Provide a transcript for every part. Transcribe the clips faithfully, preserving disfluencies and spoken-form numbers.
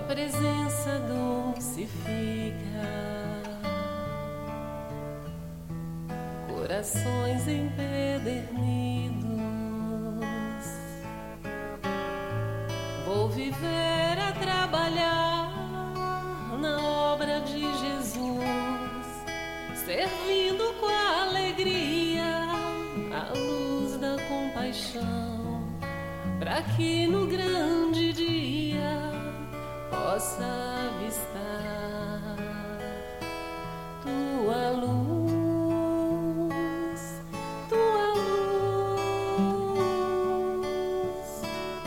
presença dulcifica corações empedernidos. Vou viver a trabalhar na obra de Jesus, servindo com alegria a luz da compaixão, para que no grande dia possa avistar tua luz, tua luz.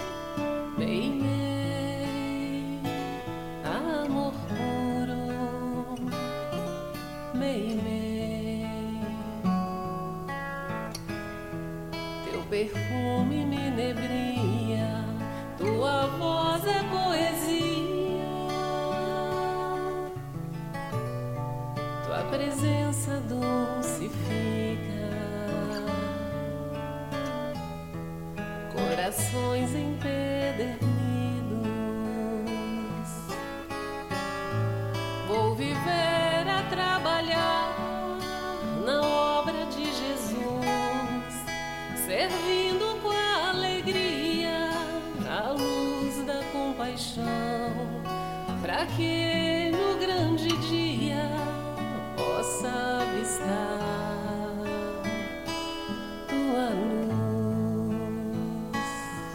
Meimei, amor puro, meimei, teu perfume me inebria, tua voz é poesia. Tua presença dulcifica corações empedernidos. Vou viver a trabalhar na obra de Jesus, servindo com alegria a luz da compaixão, para que no grande dia possa avistar tua luz,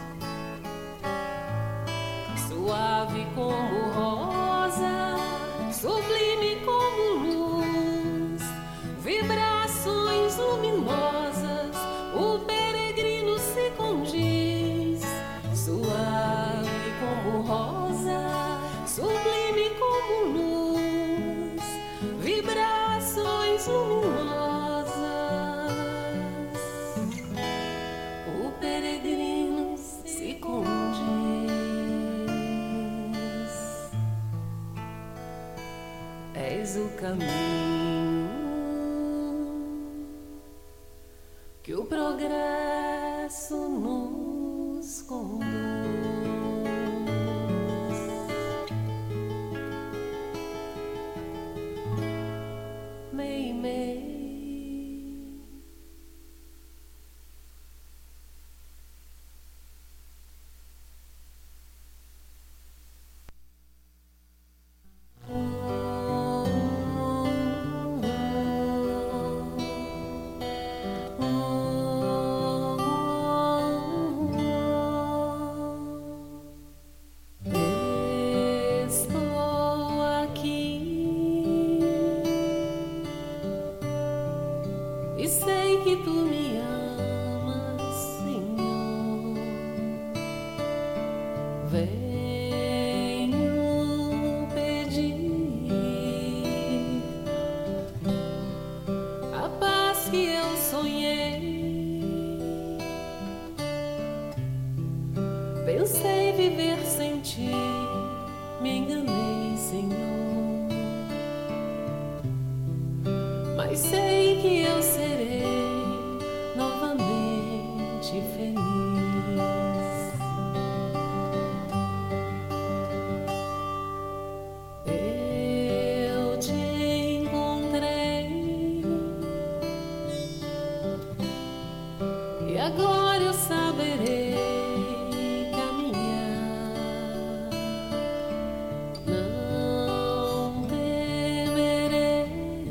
suave como rosa, sublime como luz, vibrações luminosas, o peregrino se condiz, suave como rosa, sublime como luz, vibrações luminosas, o peregrino se condiz. És o caminho que o progresso nos conduz. Meimei. E sei que tu me amas, Senhor. Venho pedir a paz que eu sonhei. Pensei viver sem ti, me enganei, Senhor. Mas sei que eu serei novamente feliz. Eu te encontrei e agora eu saberei caminhar. Não temerei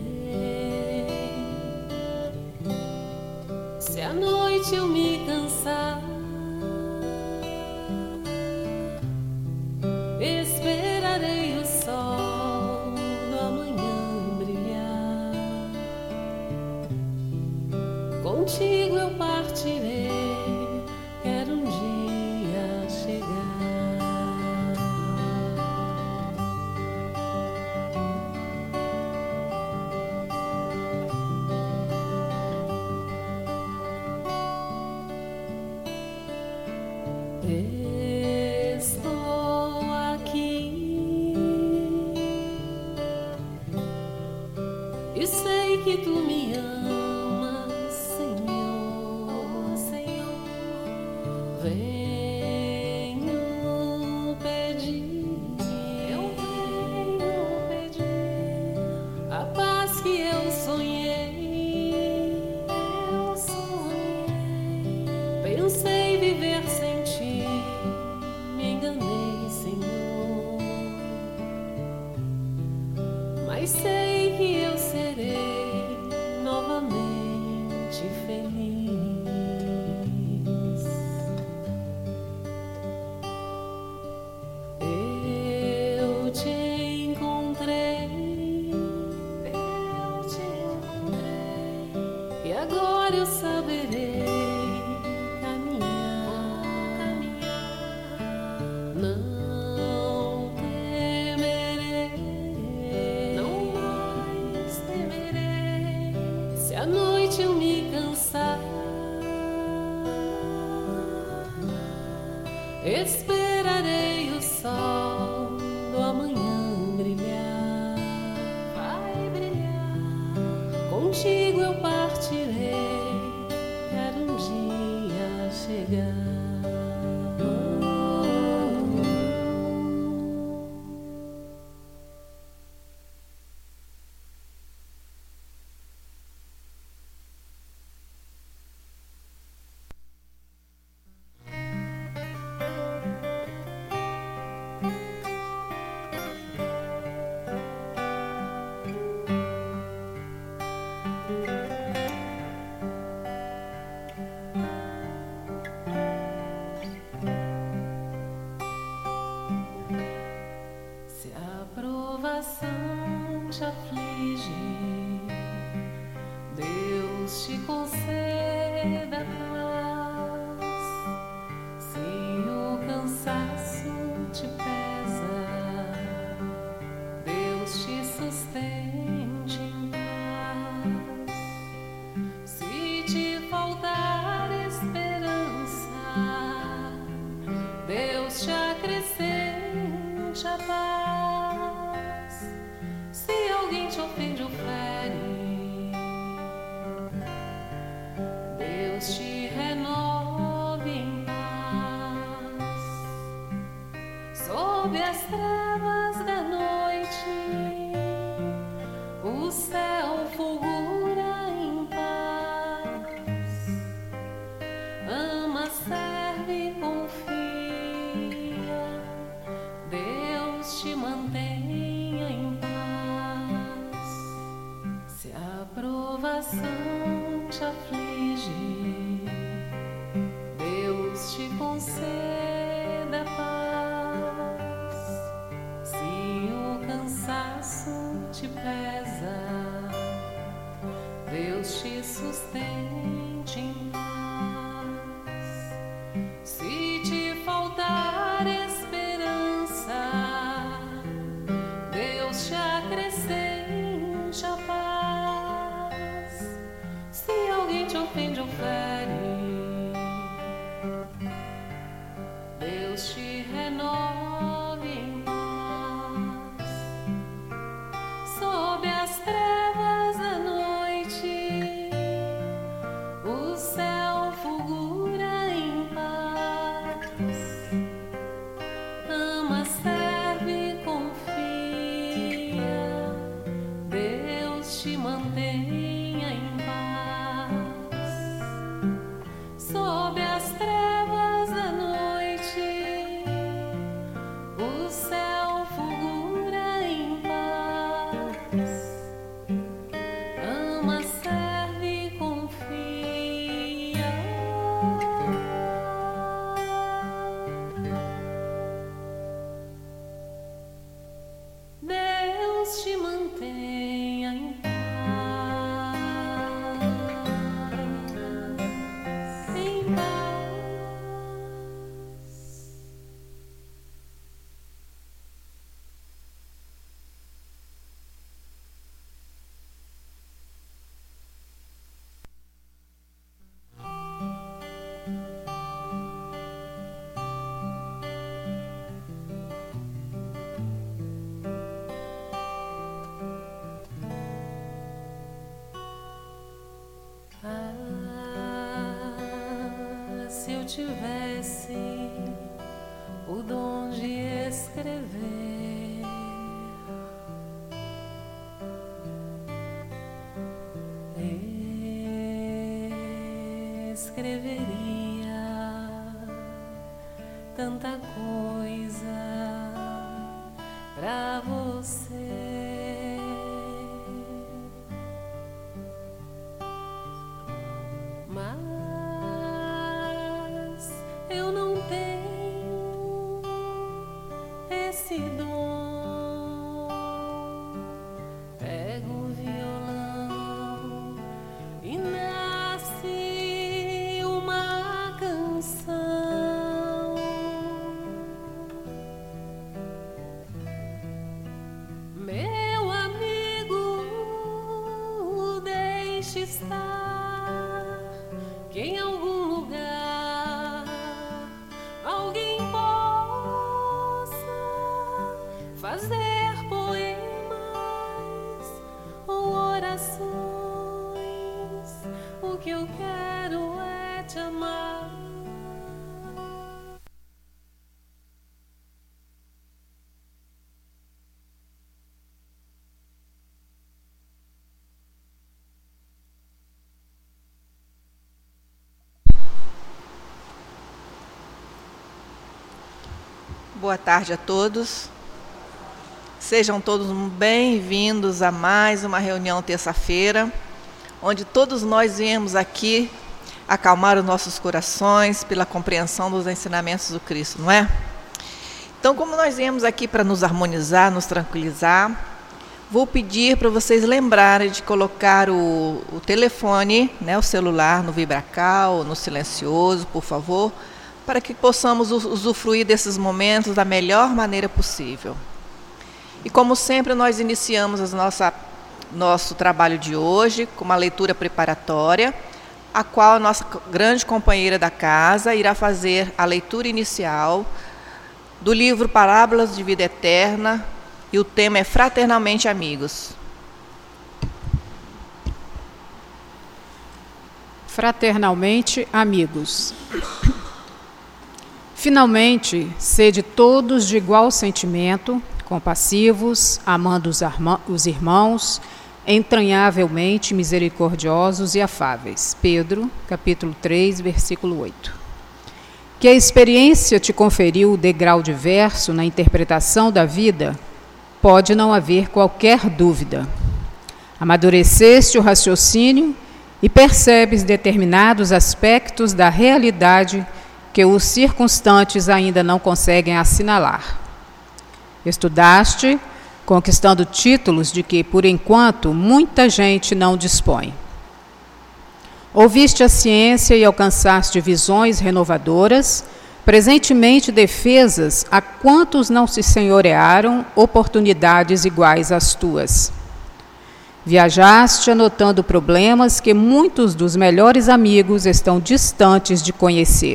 se à noite eu me cansar, esperarei o sol do amanhã brilhar. Contigo eu partirei, quero um dia chegar. mas sei que eu serei novamente feliz. Eu te encontrei, eu te encontrei, e agora eu saberei caminhar, caminhar. Não temerei, não mais temerei, se à noite eu me cansar. Esperarei o sol do amanhã brilhar, vai brilhar. Contigo eu partirei, quero um dia chegar. Se a provação te aflige, Deus te conceda paz. Se o cansaço te pesa, Deus te sustente em paz. Se te faltar esperança, Deus te acrescente a paz. Se alguém te ofende ou fere, Deus te renove em paz. Sob as trevas da noite, o céu fulgura em paz. Ama, serve, confia, Deus te mantenha em paz. Se a provação te aflige, Deus te conceda paz. Se o cansaço te pesa, Deus te sustente em paz. Se te faltar esperança, Deus te acrescente a paz. Se alguém te ofende ou fere, Deus te renove em paz. Sob as trevas da noite, o céu fulgura em paz. Ama, serve, confia, Deus te mantenha em paz. Sob as trevas da noite, o céu fulgura em paz. Ama, serve, confia, Deus te mantenha em paz, em paz. Ah, se eu tivesse o dom de escrever, escreveria tanta coisa pra você. esse dom, pego o violão e nasce uma canção. Meu amigo, deixe estar, que em algum lugar alguém possa fazer poemas ou orações. O que eu quero é te amar. Boa tarde a todos. Sejam todos bem-vindos a mais uma reunião terça-feira, onde todos nós viemos aqui acalmar os nossos corações pela compreensão dos ensinamentos do Cristo, não é? Então, como nós viemos aqui para nos harmonizar, nos tranquilizar, vou pedir para vocês lembrarem de colocar o, o telefone, né, o celular no vibracal, no silencioso, por favor, para que possamos usufruir desses momentos da melhor maneira possível. E como sempre, nós iniciamos a nossa, nosso trabalho de hoje com uma leitura preparatória, a qual a nossa grande companheira da casa irá fazer a leitura inicial do livro Parábolas de Vida Eterna, e o tema é Fraternalmente Amigos. Fraternalmente Amigos. Finalmente, sede todos de igual sentimento, compassivos, amando os irmãos, entranhavelmente misericordiosos e afáveis. Pedro, capítulo três, versículo oito. Que a experiência te conferiu o degrau diverso na interpretação da vida, pode não haver qualquer dúvida. Amadureceste o raciocínio e percebes determinados aspectos da realidade que os circunstantes ainda não conseguem assinalar. Estudaste, conquistando títulos de que, por enquanto, muita gente não dispõe. Ouviste a ciência e alcançaste visões renovadoras, presentemente defesas a quantos não se senhorearam oportunidades iguais às tuas. Viajaste anotando problemas que muitos dos melhores amigos estão distantes de conhecer.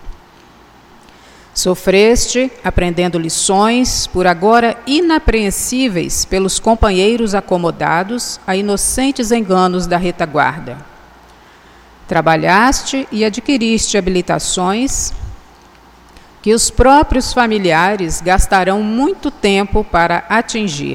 Sofreste, aprendendo lições, por agora inapreensíveis pelos companheiros acomodados a inocentes enganos da retaguarda. Trabalhaste e adquiriste habilitações que os próprios familiares gastarão muito tempo para atingir.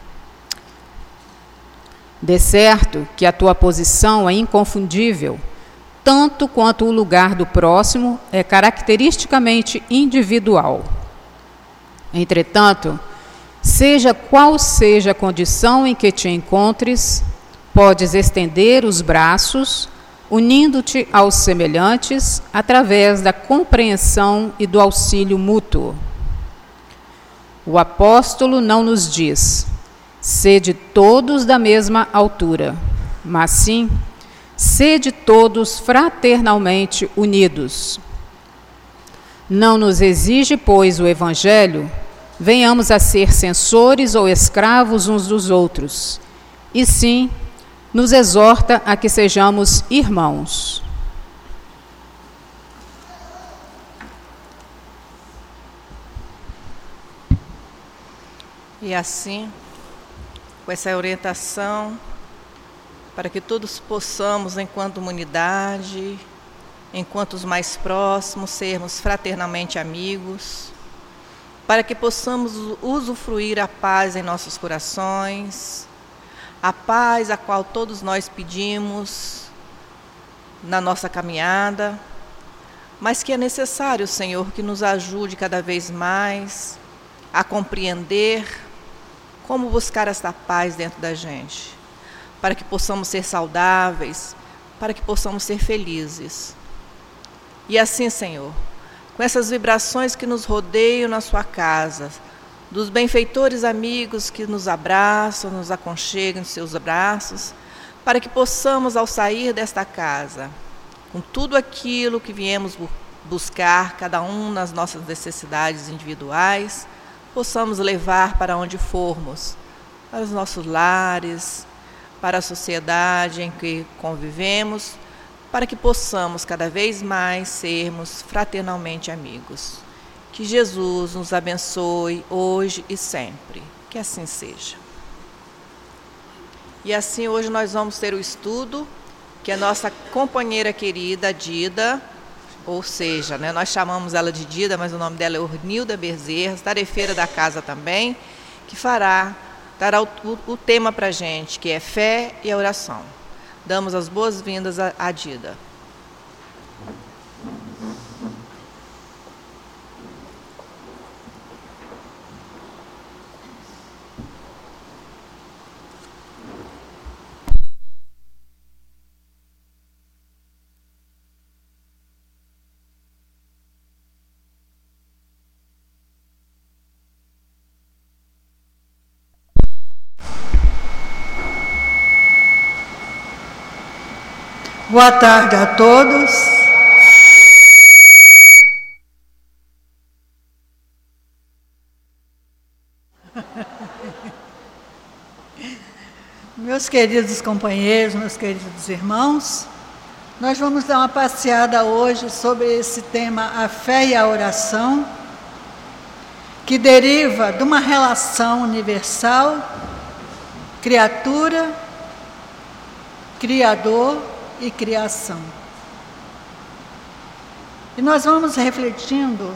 De certo que a tua posição é inconfundível, tanto quanto o lugar do próximo é caracteristicamente individual. Entretanto, seja qual seja a condição em que te encontres, podes estender os braços, unindo-te aos semelhantes através da compreensão e do auxílio mútuo. O apóstolo não nos diz: sede todos da mesma altura, mas sim, sede todos fraternalmente unidos. Não nos exige, pois, o Evangelho, venhamos a ser censores ou escravos uns dos outros, e sim, nos exorta a que sejamos irmãos. E assim, com essa orientação, para que todos possamos, enquanto humanidade, enquanto os mais próximos, sermos fraternalmente amigos, para que possamos usufruir a paz em nossos corações, a paz a qual todos nós pedimos na nossa caminhada, mas que é necessário, Senhor, que nos ajude cada vez mais a compreender como buscar esta paz dentro da gente, para que possamos ser saudáveis, para que possamos ser felizes. E assim, Senhor, com essas vibrações que nos rodeiam na sua casa, dos benfeitores amigos que nos abraçam, nos aconchegam em seus braços, para que possamos, ao sair desta casa, com tudo aquilo que viemos buscar, cada um nas nossas necessidades individuais, possamos levar para onde formos, para os nossos lares, para a sociedade em que convivemos, para que possamos cada vez mais sermos fraternalmente amigos. Que Jesus nos abençoe hoje e sempre. Que assim seja. E assim hoje nós vamos ter o estudo que a nossa companheira querida, Dida, ou seja, né, nós chamamos ela de Dida, mas o nome dela é Ornilda Bezerra, tarefeira da casa também, que fará, dará o, o, o tema para a gente, que é fé e a oração. Damos as boas-vindas a, a Dida. Boa tarde a todos. Meus queridos companheiros, meus queridos irmãos, nós vamos dar uma passeada hoje sobre esse tema, a fé e a oração, que deriva de uma relação universal, criatura, criador e criação. E nós vamos refletindo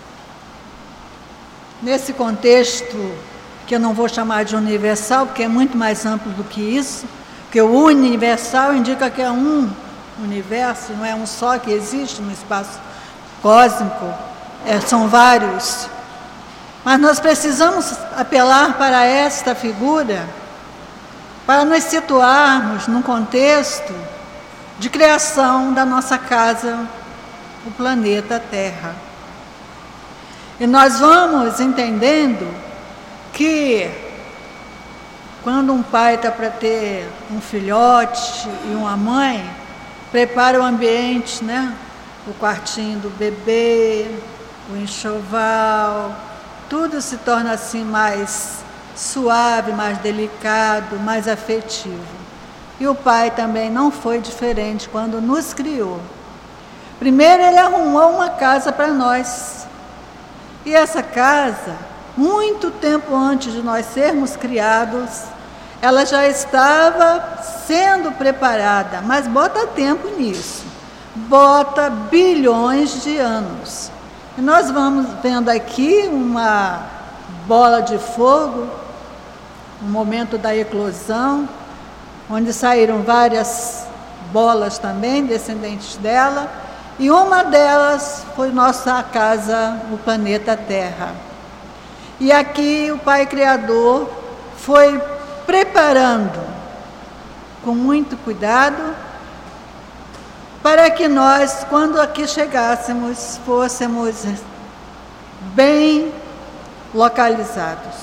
nesse contexto que eu não vou chamar de universal, porque é muito mais amplo do que isso, porque o universal indica que é um universo, não é um só que existe no espaço cósmico, é, são vários. Mas nós precisamos apelar para esta figura para nos situarmos num contexto de criação da nossa casa, o planeta Terra. E nós vamos entendendo que quando um pai está para ter um filhote e uma mãe, prepara o ambiente, né? O quartinho do bebê, o enxoval, tudo se torna assim mais suave, mais delicado, mais afetivo. E o Pai também não foi diferente quando nos criou. Primeiro Ele arrumou uma casa para nós. E essa casa, muito tempo antes de nós sermos criados, ela já estava sendo preparada, mas bota tempo nisso. Bota bilhões de anos. E nós vamos vendo aqui uma bola de fogo, um momento da eclosão, onde saíram várias bolas também, descendentes dela, e uma delas foi nossa casa, o planeta Terra. E aqui o Pai Criador foi preparando, com muito cuidado, para que nós, quando aqui chegássemos, fôssemos bem localizados.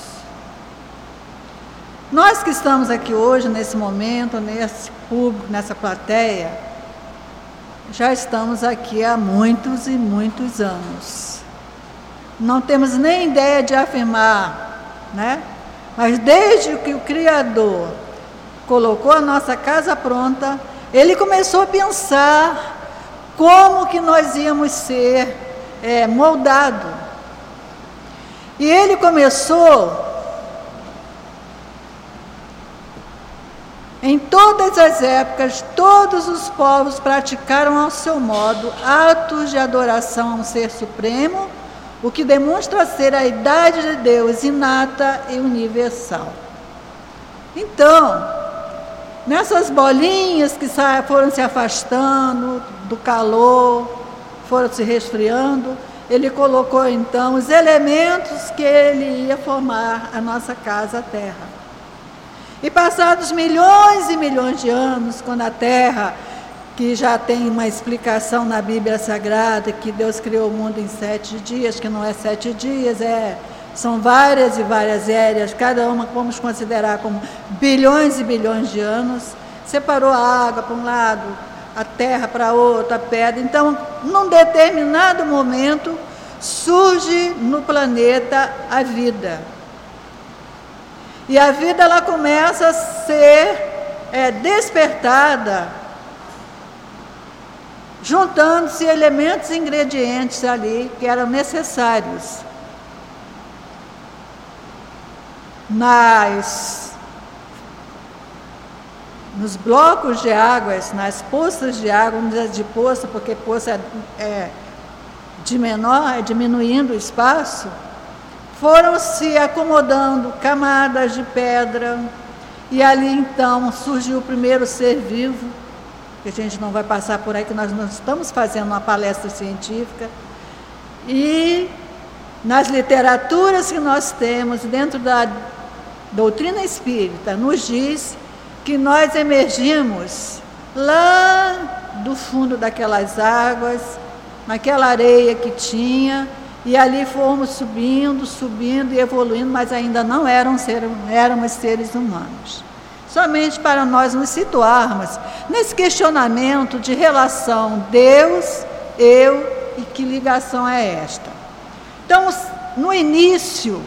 Nós que estamos aqui hoje, nesse momento, nesse público, nessa plateia, já estamos aqui há muitos e muitos anos. Não temos nem ideia de afirmar, né? Mas desde que o Criador colocou a nossa casa pronta, Ele começou a pensar como que nós íamos ser é, moldados. E Ele começou em todas as épocas, todos os povos praticaram ao seu modo atos de adoração a um ser supremo, o que demonstra ser a idade de Deus inata e universal. Então, nessas bolinhas que foram se afastando do calor, foram se resfriando, Ele colocou então os elementos que Ele ia formar a nossa casa Terra. E passados milhões e milhões de anos, quando a Terra, que já tem uma explicação na Bíblia Sagrada, que Deus criou o mundo em sete dias, que não é sete dias, é São várias e várias eras, cada uma vamos considerar como bilhões e bilhões de anos. Separou a água para um lado, a terra para outro, a pedra. Então, num determinado momento, surge no planeta a vida. E a vida ela começa a ser é, despertada, juntando-se elementos e ingredientes ali que eram necessários. Nas, nos blocos de águas, nas poças de água, vamos dizer de poça, porque poça é, é de menor, é diminuindo o espaço, foram se acomodando camadas de pedra, e ali então surgiu o primeiro ser vivo, que a gente não vai passar por aí, que nós não estamos fazendo uma palestra científica, e nas literaturas que nós temos, dentro da doutrina espírita, nos diz que nós emergimos lá do fundo daquelas águas, naquela areia que tinha, e ali fomos subindo, subindo e evoluindo, mas ainda não eram ser, éramos seres humanos. Somente para nós nos situarmos nesse questionamento de relação Deus, eu e que ligação é esta. Então, no início,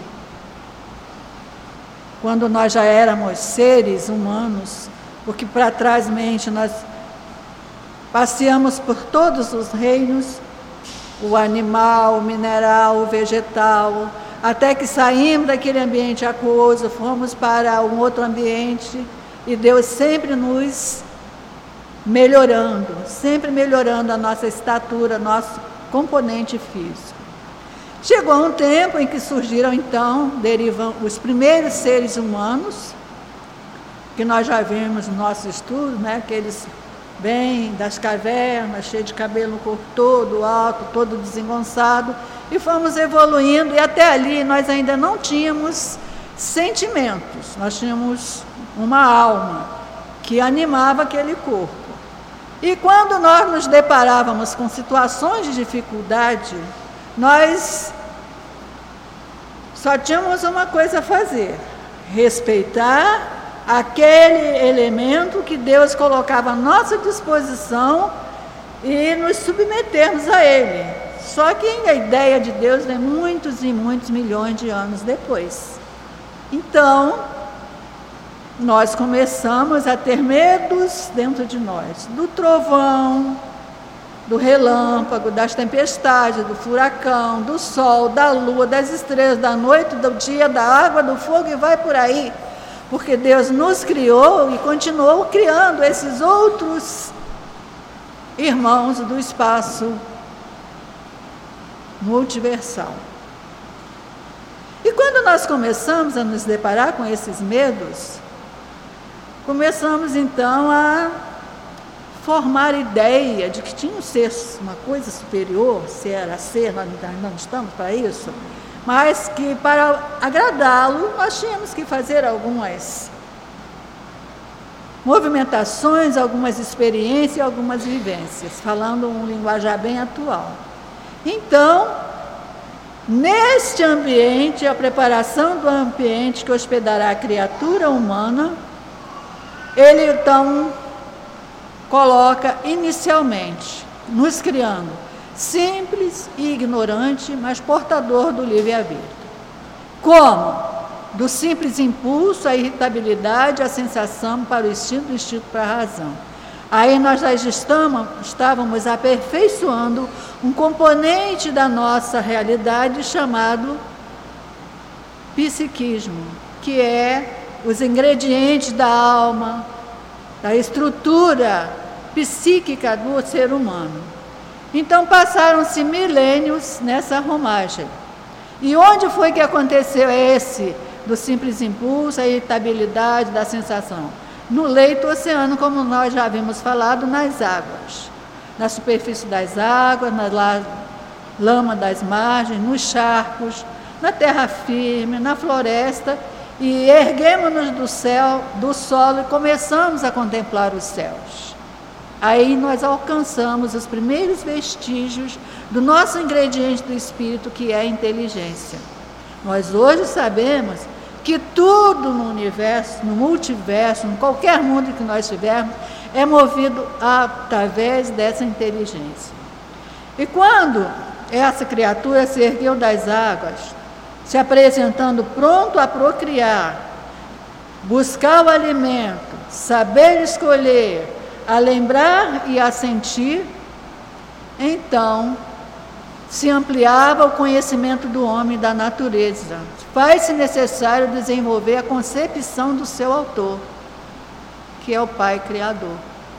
quando nós já éramos seres humanos, porque para trás mente nós passeamos por todos os reinos, o animal, o mineral, o vegetal, até que saímos daquele ambiente aquoso, fomos para um outro ambiente, e Deus sempre nos melhorando, sempre melhorando a nossa estatura, nosso componente físico. Chegou um tempo em que surgiram, então, derivam os primeiros seres humanos, que nós já vimos no nosso estudo, né? Aqueles bem das cavernas, cheios de cabelo no corpo todo, alto, todo desengonçado, e fomos evoluindo, e até ali nós ainda não tínhamos sentimentos, nós tínhamos uma alma que animava aquele corpo. E quando nós nos deparávamos com situações de dificuldade, nós só tínhamos uma coisa a fazer: respeitar aquele elemento que Deus colocava à nossa disposição e nos submetermos a ele. Só que a ideia de Deus vem muitos e muitos milhões de anos depois. Então, nós começamos a ter medos dentro de nós, do trovão, do relâmpago, das tempestades, do furacão, do sol, da lua, das estrelas, da noite, do dia, da água, do fogo, e vai por aí. Porque Deus nos criou e continuou criando esses outros irmãos do espaço multiversal. E quando nós começamos a nos deparar com esses medos, começamos então a formar ideia de que tinha um ser, uma coisa superior, se era ser, nós não estamos para isso, mas que para agradá-lo nós tínhamos que fazer algumas movimentações, algumas experiências e algumas vivências, falando um linguajar bem atual. Então, neste ambiente, a preparação do ambiente que hospedará a criatura humana, ele então coloca inicialmente, nos criando simples e ignorante, mas portador do livre-arbítrio. Como? Do simples impulso, a irritabilidade, a sensação para o instinto, do instinto para a razão. Aí nós já estamos, estávamos aperfeiçoando um componente da nossa realidade chamado psiquismo, que é os ingredientes da alma, da estrutura psíquica do ser humano. Então passaram-se milênios nessa romagem. E onde foi que aconteceu esse do simples impulso, a irritabilidade, da sensação? No leito oceano, como nós já havíamos falado, nas águas, na superfície das águas, na lama das margens, nos charcos, na terra firme, na floresta, e erguemos-nos do céu, do solo, e começamos a contemplar os céus. Aí nós alcançamos os primeiros vestígios do nosso ingrediente do espírito, que é a inteligência. Nós hoje sabemos que tudo no universo, no multiverso, em qualquer mundo que nós tivermos, é movido através dessa inteligência. E quando essa criatura se ergueu das águas, se apresentando pronto a procriar, buscar o alimento, saber escolher, a lembrar e a sentir, então se ampliava o conhecimento do homem e da natureza. Faz-se necessário desenvolver a concepção do seu autor, que é o Pai Criador.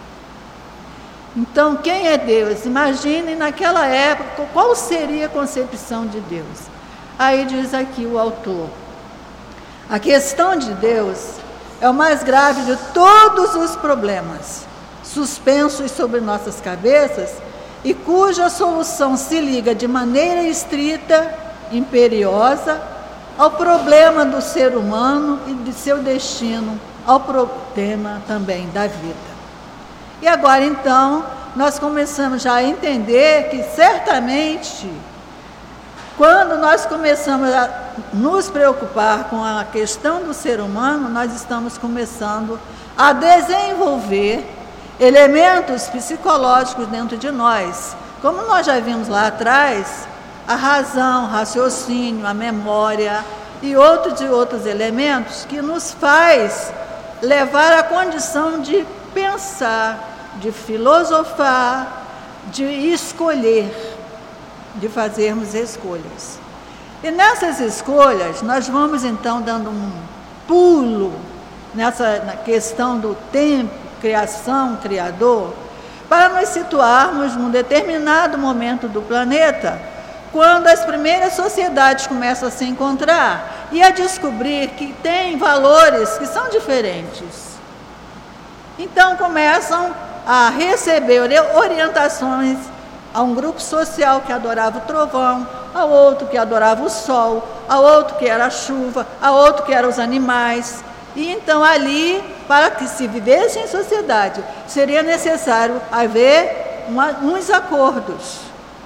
Então, quem é Deus? Imaginem naquela época, qual seria a concepção de Deus? Aí diz aqui o autor: a questão de Deus é o mais grave de todos os problemas suspensos sobre nossas cabeças e cuja solução se liga de maneira estrita, imperiosa, ao problema do ser humano e de seu destino, ao problema também da vida. E agora, então, nós começamos já a entender que, certamente, quando nós começamos a nos preocupar com a questão do ser humano, nós estamos começando a desenvolver elementos psicológicos dentro de nós. Como nós já vimos lá atrás, a razão, o raciocínio, a memória e outros e outros elementos que nos faz levar à condição de pensar, de filosofar, de escolher, de fazermos escolhas. E nessas escolhas, nós vamos então dando um pulo nessa na questão do tempo, criação, criador, para nos situarmos num determinado momento do planeta, quando as primeiras sociedades começam a se encontrar e a descobrir que tem valores que são diferentes. Então começam a receber orientações a um grupo social que adorava o trovão, a outro que adorava o sol, a outro que era a chuva, a outro que eram os animais. E então ali, para que se vivesse em sociedade, seria necessário haver uma, uns acordos.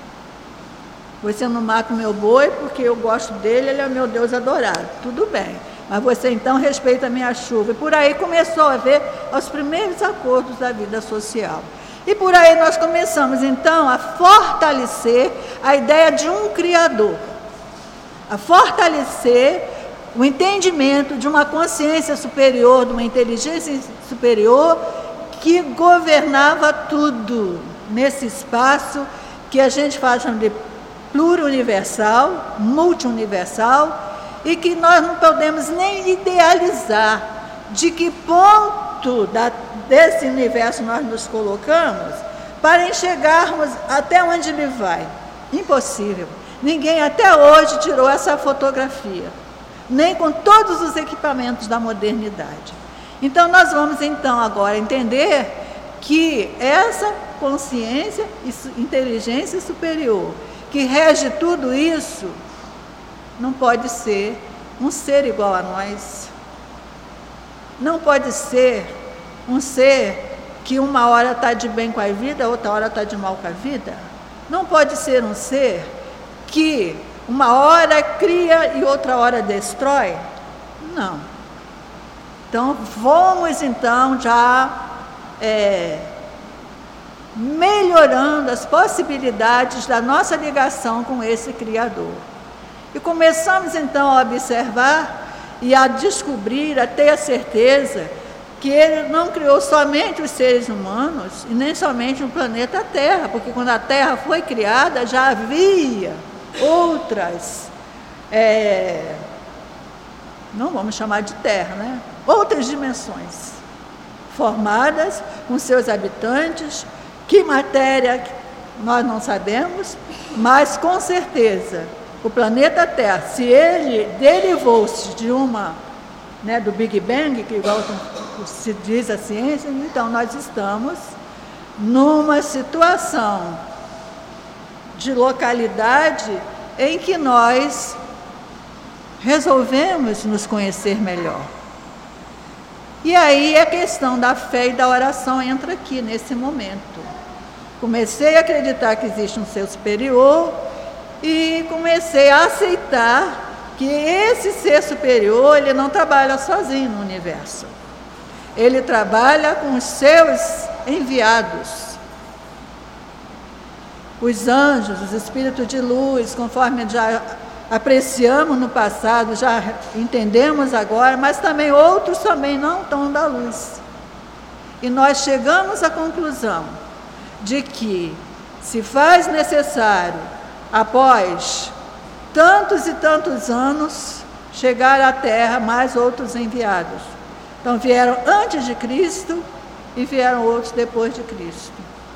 Você não mata o meu boi porque eu gosto dele, ele é o meu Deus adorado. Tudo bem, mas você então respeita a minha chuva. E por aí começou a haver os primeiros acordos da vida social. E por aí nós começamos então a fortalecer a ideia de um Criador, a fortalecer o entendimento de uma consciência superior, de uma inteligência superior que governava tudo nesse espaço que a gente faz de pluriuniversal, multiuniversal, e que nós não podemos nem idealizar de que ponto da, desse universo nós nos colocamos para enxergarmos até onde ele vai. Impossível. Ninguém até hoje tirou essa fotografia, nem com todos os equipamentos da modernidade. Então nós vamos então agora entender que essa consciência e inteligência superior que rege tudo isso não pode ser um ser igual a nós, não pode ser um ser que uma hora está de bem com a vida, outra hora está de mal com a vida, não pode ser um ser que uma hora cria e outra hora destrói, não. Então vamos então já é, melhorando as possibilidades da nossa ligação com esse Criador. E começamos então a observar e a descobrir, a ter a certeza que Ele não criou somente os seres humanos e nem somente o planeta Terra, porque quando a Terra foi criada já havia outras, é, não vamos chamar de Terra, né? Outras dimensões formadas com seus habitantes. Que matéria nós não sabemos, mas com certeza o planeta Terra, se ele derivou-se de uma, né, do Big Bang, que igual se diz a ciência, então nós estamos numa situação de localidade em que nós resolvemos nos conhecer melhor. E aí a questão da fé e da oração entra aqui nesse momento. Comecei a acreditar que existe um ser superior e comecei a aceitar que esse ser superior, ele não trabalha sozinho no universo. Ele trabalha com os seus enviados. Os anjos, os espíritos de luz, conforme já apreciamos no passado, já entendemos agora, mas também outros também não estão da luz. E nós chegamos à conclusão de que se faz necessário, após tantos e tantos anos, chegar à Terra mais outros enviados. Então vieram antes de Cristo e vieram outros depois de Cristo.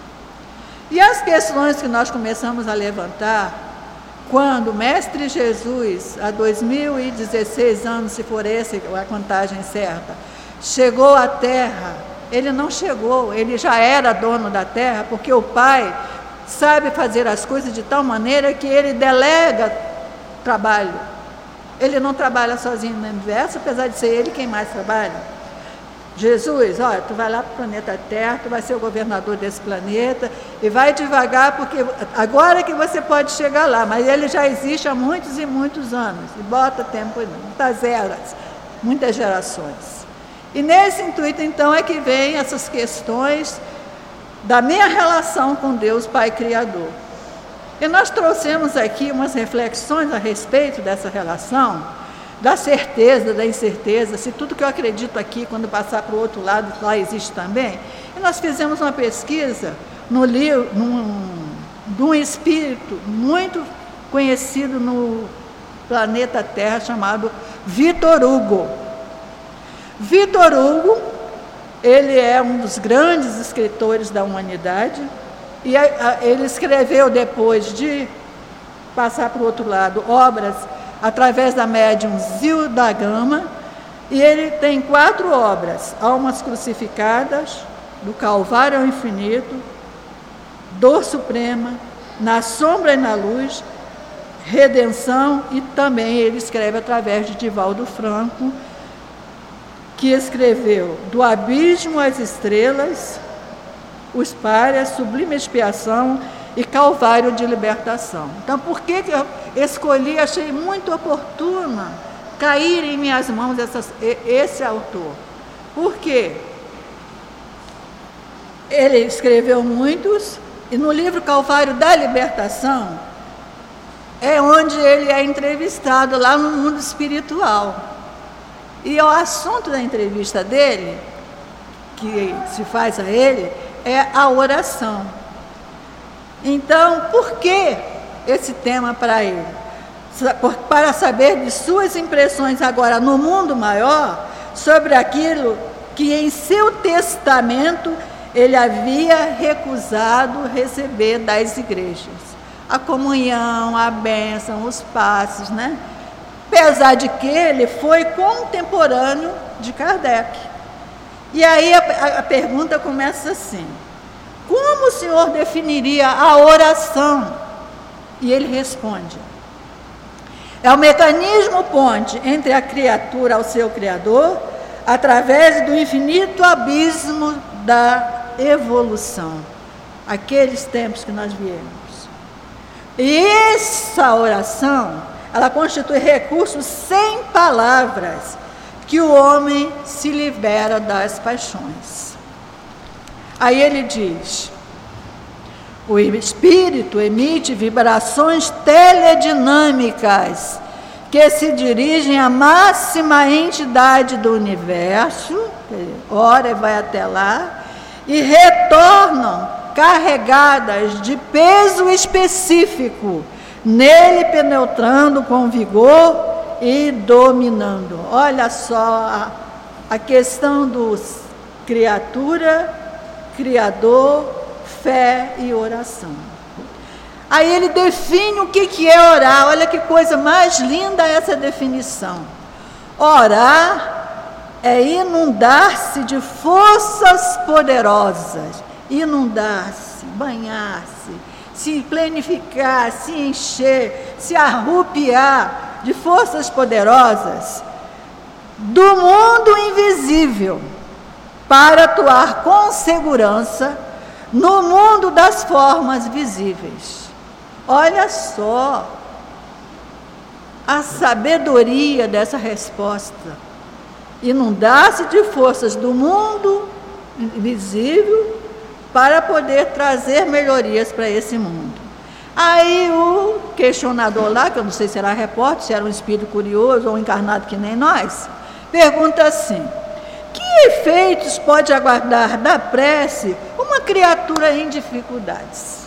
E as questões que nós começamos a levantar, quando o Mestre Jesus, há dois mil e dezesseis anos, se for essa a contagem certa, chegou à Terra, ele não chegou, ele já era dono da Terra, porque o Pai sabe fazer as coisas de tal maneira que ele delega trabalho. Ele não trabalha sozinho no universo, apesar de ser ele quem mais trabalha. Jesus, olha, tu vai lá para o planeta Terra, tu vai ser o governador desse planeta, e vai devagar, porque agora que você pode chegar lá, mas ele já existe há muitos e muitos anos, e bota tempo, muitas eras, muitas gerações. E nesse intuito, então, é que vem essas questões da minha relação com Deus Pai Criador. E nós trouxemos aqui umas reflexões a respeito dessa relação, da certeza, da incerteza, se tudo que eu acredito aqui, quando passar para o outro lado, lá existe também. E nós fizemos uma pesquisa no livro, num, de um espírito muito conhecido no planeta Terra, chamado Victor Hugo. Victor Hugo, ele é um dos grandes escritores da humanidade, e a, a, ele escreveu, depois de passar para o outro lado, obras através da médium Zilda da Gama, e ele tem quatro obras: Almas Crucificadas, Do Calvário ao Infinito, Dor Suprema, Na Sombra e na Luz, Redenção, e também ele escreve através de Divaldo Franco, que escreveu Do Abismo às Estrelas, Os Párias, Sublime Expiação e Calvário de Libertação. Então, por que eu escolhi, achei muito oportuna cair em minhas mãos essas, esse autor? Porque ele escreveu muitos, e no livro Calvário da Libertação é onde ele é entrevistado lá no mundo espiritual. E o assunto da entrevista dele, que se faz a ele, é a oração. Então, por que esse tema para ele? Para saber de suas impressões agora no mundo maior, sobre aquilo que em seu testamento ele havia recusado receber das igrejas. A comunhão, a bênção, os passes, né? Apesar de que ele foi contemporâneo de Kardec. E aí a, a pergunta começa assim: como o senhor definiria a oração? E ele responde: é o mecanismo ponte entre a criatura ao seu Criador, através do infinito abismo da evolução. Aqueles tempos que nós viemos. E essa oração, ela constitui recursos sem palavras, que o homem se libera das paixões. Aí ele diz: o espírito emite vibrações teledinâmicas que se dirigem à máxima entidade do universo, ora vai até lá, e retornam carregadas de peso específico, nele penetrando com vigor e dominando. Olha só a, a questão dos criatura, criador, fé e oração. Aí ele define o que, que é orar. Olha que coisa mais linda essa definição. Orar é inundar-se de forças poderosas. Inundar-se, banhar-se, se planificar, se encher, se arrupiar de forças poderosas do mundo invisível, para atuar com segurança no mundo das formas visíveis. Olha só, a sabedoria dessa resposta, inundar-se de forças do mundo invisível para poder trazer melhorias para esse mundo. Aí o questionador lá, que eu não sei se era repórter, se era um espírito curioso ou encarnado que nem nós, pergunta assim: que efeitos pode aguardar da prece uma criatura em dificuldades?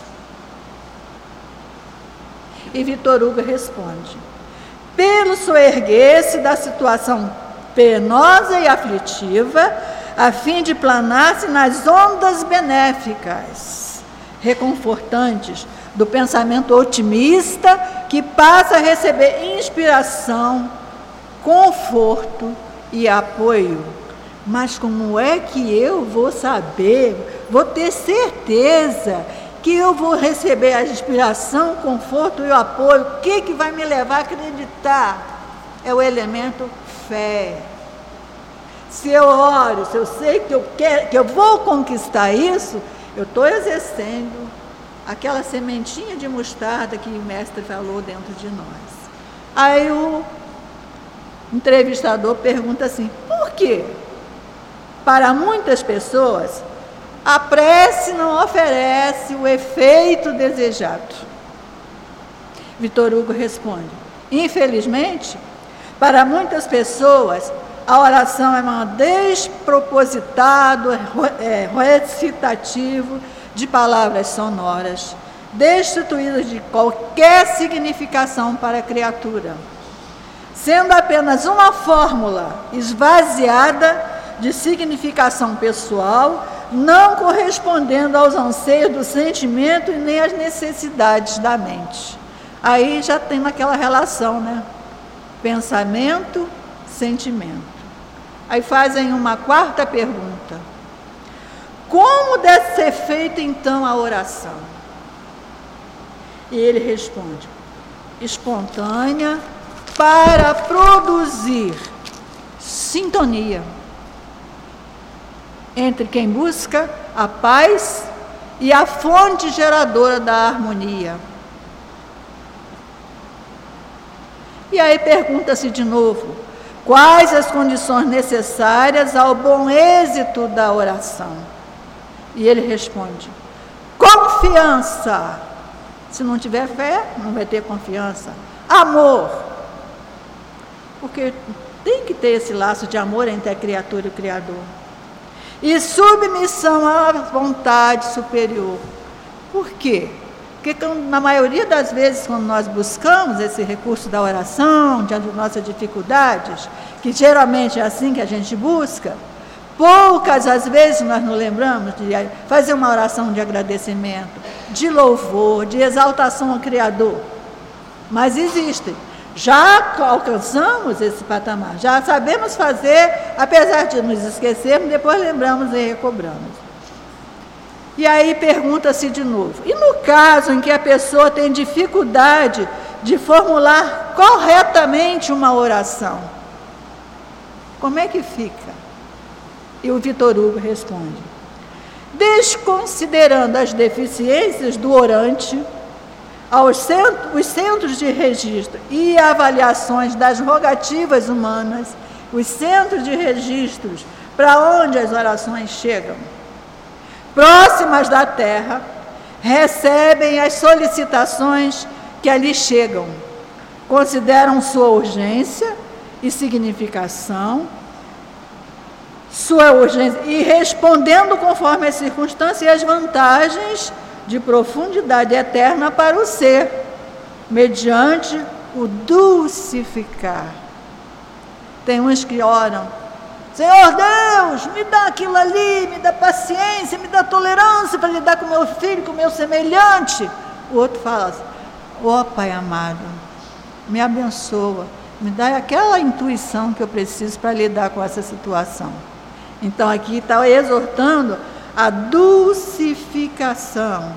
E Vitor Hugo responde: pelo soerguer-se da situação penosa e aflitiva, a fim de planar-se nas ondas benéficas, reconfortantes, do pensamento otimista, que passa a receber inspiração, conforto e apoio. Mas como é que eu vou saber, vou ter certeza que eu vou receber a inspiração, conforto e o apoio? O que, que vai me levar a acreditar? É o elemento fé. Se eu oro, se eu sei que eu, quero, que eu vou conquistar isso, eu estou exercendo aquela sementinha de mostarda que o mestre falou dentro de nós. Aí o entrevistador pergunta assim: por quê? Para muitas pessoas, a prece não oferece o efeito desejado. Vitor Hugo responde: infelizmente, para muitas pessoas, a oração é um despropositado, é, recitativo de palavras sonoras, destituídas de qualquer significação para a criatura, sendo apenas uma fórmula esvaziada de significação pessoal, não correspondendo aos anseios do sentimento e nem às necessidades da mente. Aí já tem naquela relação, né? Pensamento, sentimento. Aí fazem uma quarta pergunta: como deve ser feita então a oração? E ele responde: espontânea, para produzir sintonia entre quem busca a paz e a fonte geradora da harmonia. E aí pergunta-se de novo: quais as condições necessárias ao bom êxito da oração? E ele responde: confiança. Se não tiver fé, não vai ter confiança. Amor. Porque tem que ter esse laço de amor entre a criatura e o Criador. E submissão à vontade superior. Por quê? Porque na maioria das vezes, quando nós buscamos esse recurso da oração, diante das nossas dificuldades, que geralmente é assim que a gente busca, poucas as vezes nós nos lembramos de fazer uma oração de agradecimento, de louvor, de exaltação ao Criador. Mas existem. Já alcançamos esse patamar, já sabemos fazer, apesar de nos esquecermos, depois lembramos e recobramos. E aí pergunta-se de novo: e no caso em que a pessoa tem dificuldade de formular corretamente uma oração, como é que fica? E o Vitor Hugo responde: desconsiderando as deficiências do orante, aos centros, os centros de registro e avaliações das rogativas humanas, os centros de registros para onde as orações chegam, próximas da terra, recebem as solicitações que ali chegam, consideram sua urgência e significação, sua urgência, e respondendo conforme as circunstâncias e as vantagens de profundidade eterna para o ser, mediante o dulcificar. Tem uns que oram: Senhor Deus, me dá aquilo ali, me dá paciência, me dá tolerância para lidar com meu filho, com meu semelhante. O outro fala assim: ó Pai amado, me abençoa, me dá aquela intuição que eu preciso para lidar com essa situação. Então aqui está exortando a dulcificação.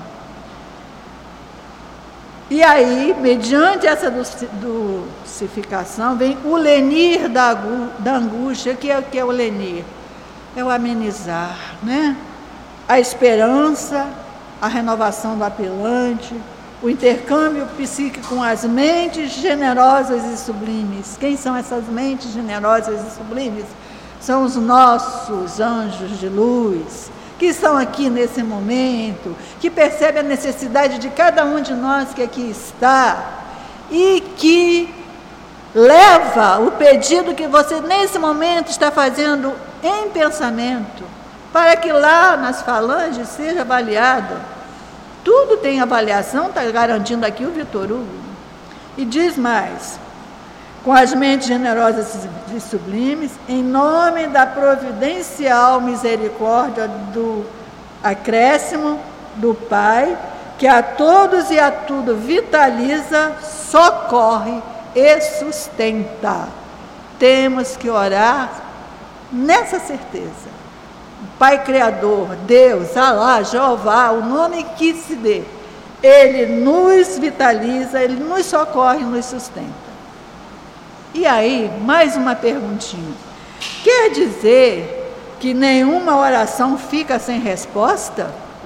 E aí, mediante essa dulcificação, vem o lenir da, da angústia. O que é, que é o lenir? É o amenizar, né? A esperança, a renovação do apelante, o intercâmbio psíquico com as mentes generosas e sublimes. Quem são essas mentes generosas e sublimes? São os nossos anjos de luz, que estão aqui nesse momento, que percebem a necessidade de cada um de nós que aqui está, e que leva o pedido que você nesse momento está fazendo em pensamento, para que lá nas falanges seja avaliado. Tudo tem avaliação, está garantindo aqui o Vitor Hugo. E diz mais: com as mentes generosas e sublimes, em nome da providencial misericórdia do acréscimo do Pai, que a todos e a tudo vitaliza, socorre e sustenta. Temos que orar nessa certeza. O Pai Criador, Deus, Alá, Jeová, o nome que se dê, Ele nos vitaliza, Ele nos socorre e nos sustenta. E aí, mais uma perguntinha. Quer dizer que nenhuma oração fica sem resposta?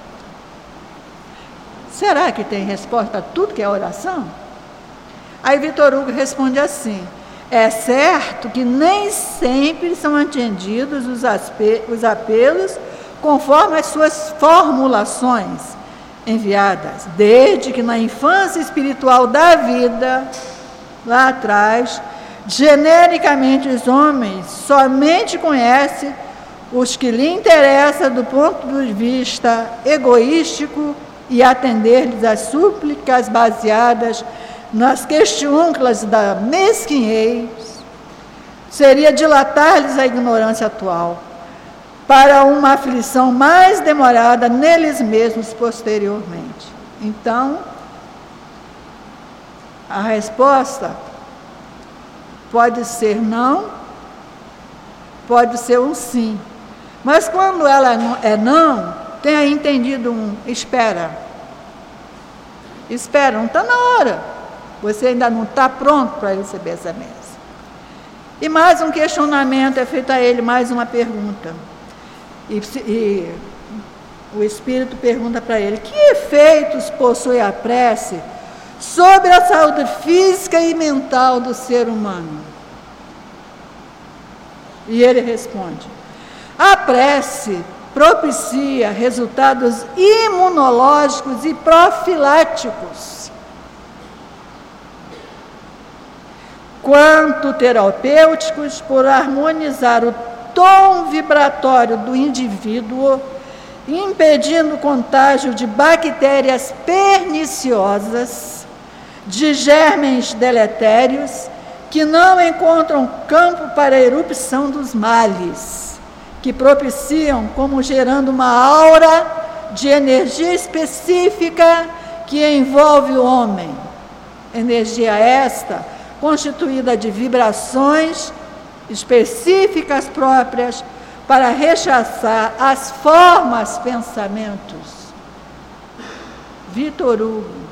Será que tem resposta a tudo que é oração? Aí Vitor Hugo responde assim: é certo que nem sempre são atendidos os, os apelos conforme as suas formulações enviadas, desde que na infância espiritual da vida, lá atrás, genericamente os homens somente conhecem os que lhe interessa do ponto de vista egoístico e atender-lhes as súplicas baseadas nas questiúnculas da mesquinhez, seria dilatar-lhes a ignorância atual para uma aflição mais demorada neles mesmos posteriormente. Então, a resposta pode ser não, pode ser um sim. Mas quando ela é não, tenha entendido um espera. Espera, não está na hora. Você ainda não está pronto para receber essa bênção. E mais um questionamento é feito a ele, mais uma pergunta. E, e o Espírito pergunta para ele: que efeitos possui a prece sobre a saúde física e mental do ser humano? E ele responde: a prece propicia resultados imunológicos e profiláticos, quanto terapêuticos, por harmonizar o tom vibratório do indivíduo, impedindo o contágio de bactérias perniciosas, de germens deletérios, que não encontram campo para a erupção dos males, que propiciam como gerando uma aura de energia específica que envolve o homem. Energia esta constituída de vibrações específicas próprias para rechaçar as formas pensamentos. Vitor Hugo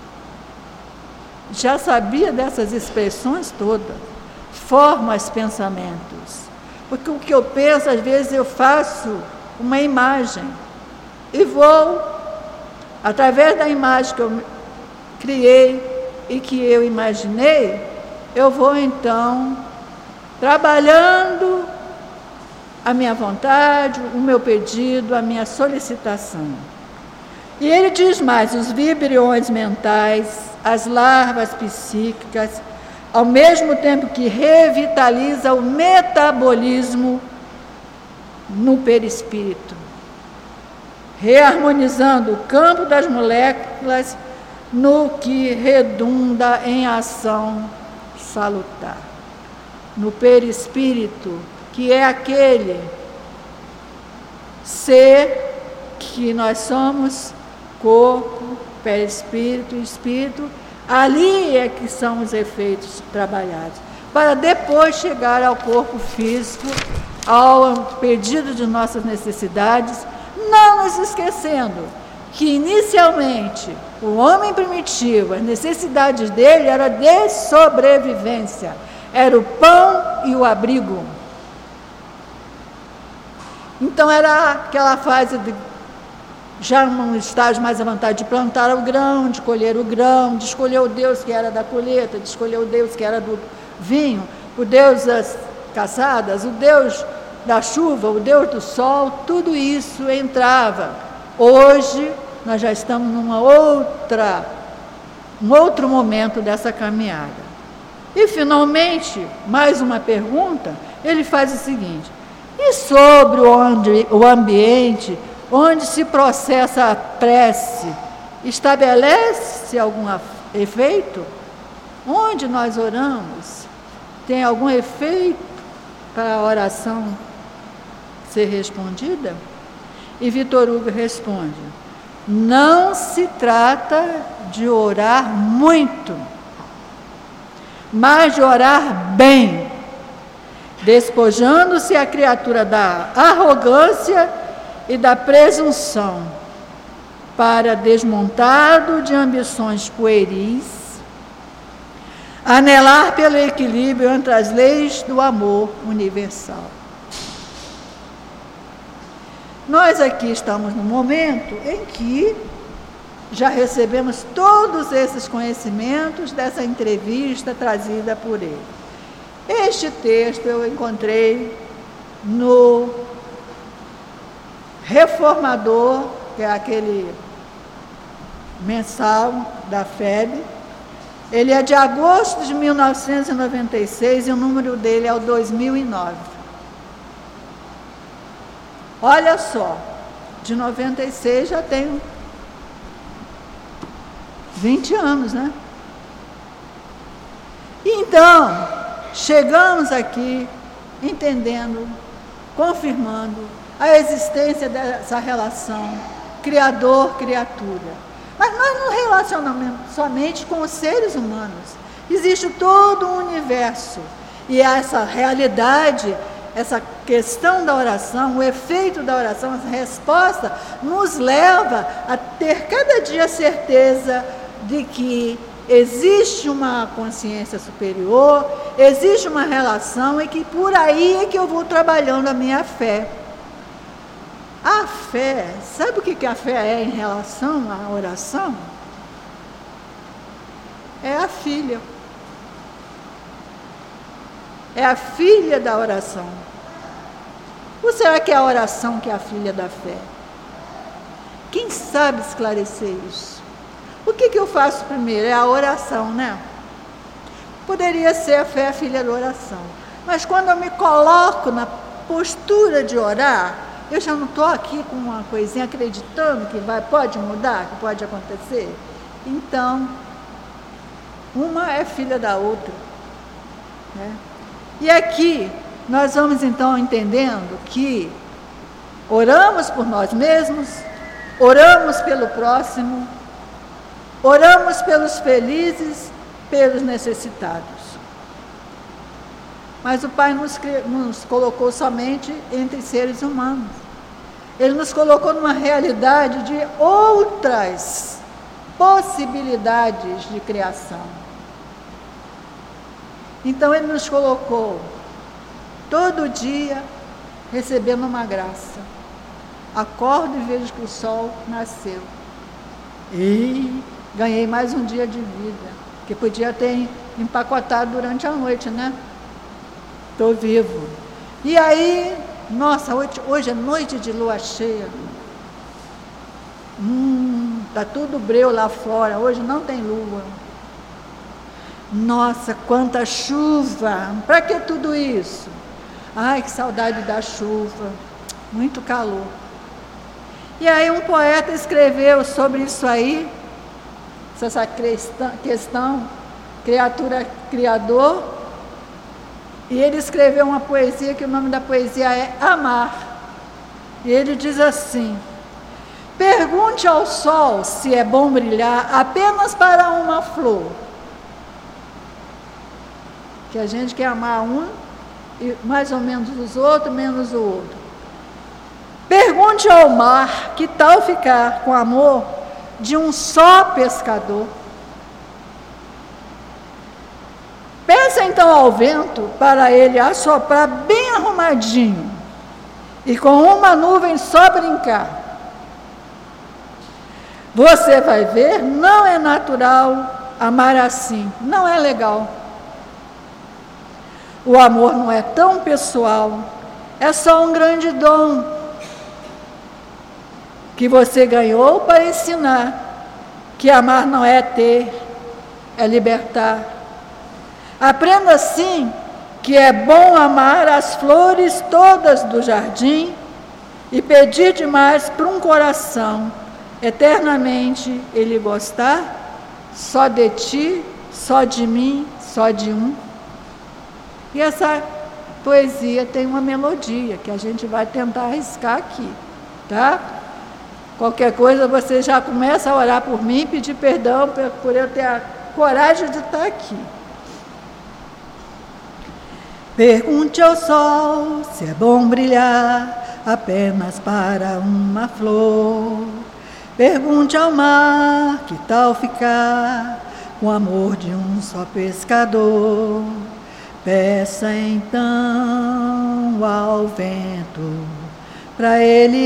já sabia dessas expressões todas, formas pensamentos. Porque o que eu penso, às vezes eu faço uma imagem e vou, através da imagem que eu criei e que eu imaginei, eu vou então trabalhando a minha vontade, o meu pedido, a minha solicitação. E ele diz mais: os vibriões mentais, as larvas psíquicas, ao mesmo tempo que revitaliza o metabolismo no perispírito, reharmonizando o campo das moléculas, no que redunda em ação salutar. No perispírito, que é aquele ser que nós somos, corpo, perispírito e espírito, ali é que são os efeitos trabalhados, para depois chegar ao corpo físico, ao pedido de nossas necessidades, não nos esquecendo que inicialmente o homem primitivo, as necessidades dele era de sobrevivência, era o pão e o abrigo. Então era aquela fase de, já num estágio mais avançado de plantar o grão, de colher o grão, de escolher o Deus que era da colheita, de escolher o Deus que era do vinho, o Deus das caçadas, o Deus da chuva, o Deus do sol, tudo isso entrava. Hoje nós já estamos numa outra, um outro momento dessa caminhada. E finalmente, mais uma pergunta, ele faz o seguinte: e sobre o, ambi- o ambiente onde se processa a prece, estabelece algum efeito? Onde nós oramos, tem algum efeito para a oração ser respondida? E Vitor Hugo responde: não se trata de orar muito, mas de orar bem, despojando-se a criatura da arrogância e da presunção, para, desmontado de ambições pueris, anelar pelo equilíbrio entre as leis do amor universal. Nós aqui estamos no momento em que já recebemos todos esses conhecimentos dessa entrevista trazida por ele. Este texto eu encontrei no Reformador, que é aquele mensal da F E B. Ele é de agosto de mil novecentos e noventa e seis e o número dele é o dois mil e nove. Olha só, de noventa e seis já tenho vinte anos, né? Então, chegamos aqui entendendo, confirmando a existência dessa relação criador-criatura. Mas nós não relacionamos somente com os seres humanos. Existe todo um universo. E essa realidade, essa questão da oração, o efeito da oração, essa resposta, nos leva a ter cada dia certeza de que existe uma consciência superior, existe uma relação e que por aí é que eu vou trabalhando a minha fé. A fé, sabe o que a fé é em relação à oração? É a filha. É a filha da oração. Ou será que é a oração que é a filha da fé? Quem sabe esclarecer isso? O que, que eu faço primeiro? É a oração, né? Poderia ser a fé a filha da oração. Mas quando eu me coloco na postura de orar, eu já não estou aqui com uma coisinha acreditando que vai, pode mudar, que pode acontecer. Então, uma é filha da outra, né? E aqui nós vamos então entendendo que oramos por nós mesmos, oramos pelo próximo, oramos pelos felizes, pelos necessitados. Mas o Pai nos, nos colocou somente entre seres humanos. Ele nos colocou numa realidade de outras possibilidades de criação. Então Ele nos colocou todo dia recebendo uma graça. Acordo e vejo que o sol nasceu. E ganhei mais um dia de vida, que podia ter empacotado durante a noite, né? Estou vivo. E aí, nossa, hoje, hoje é noite de lua cheia. Hum, tá tudo breu lá fora, hoje não tem lua. Nossa, quanta chuva! Para que tudo isso? Ai, que saudade da chuva, muito calor. E aí um poeta escreveu sobre isso aí, essa questão, criatura, criador, e ele escreveu uma poesia, que o nome da poesia é Amar. E ele diz assim: pergunte ao sol se é bom brilhar apenas para uma flor. Que a gente quer amar um, e mais ou menos os outros, menos o outro. Pergunte ao mar, que tal ficar com amor de um só pescador? Peça então ao vento para ele assoprar bem arrumadinho e com uma nuvem só brincar. Você vai ver, não é natural amar assim, não é legal. O amor não é tão pessoal, é só um grande dom que você ganhou para ensinar que amar não é ter, é libertar. Aprenda assim que é bom amar as flores todas do jardim e pedir demais para um coração eternamente ele gostar, só de ti, só de mim, só de um. E essa poesia tem uma melodia que a gente vai tentar arriscar aqui, tá? Qualquer coisa você já começa a orar por mim, pedir perdão por eu ter a coragem de estar aqui. Pergunte ao sol se é bom brilhar apenas para uma flor. Pergunte ao mar que tal ficar com o amor de um só pescador. Peça então ao vento para ele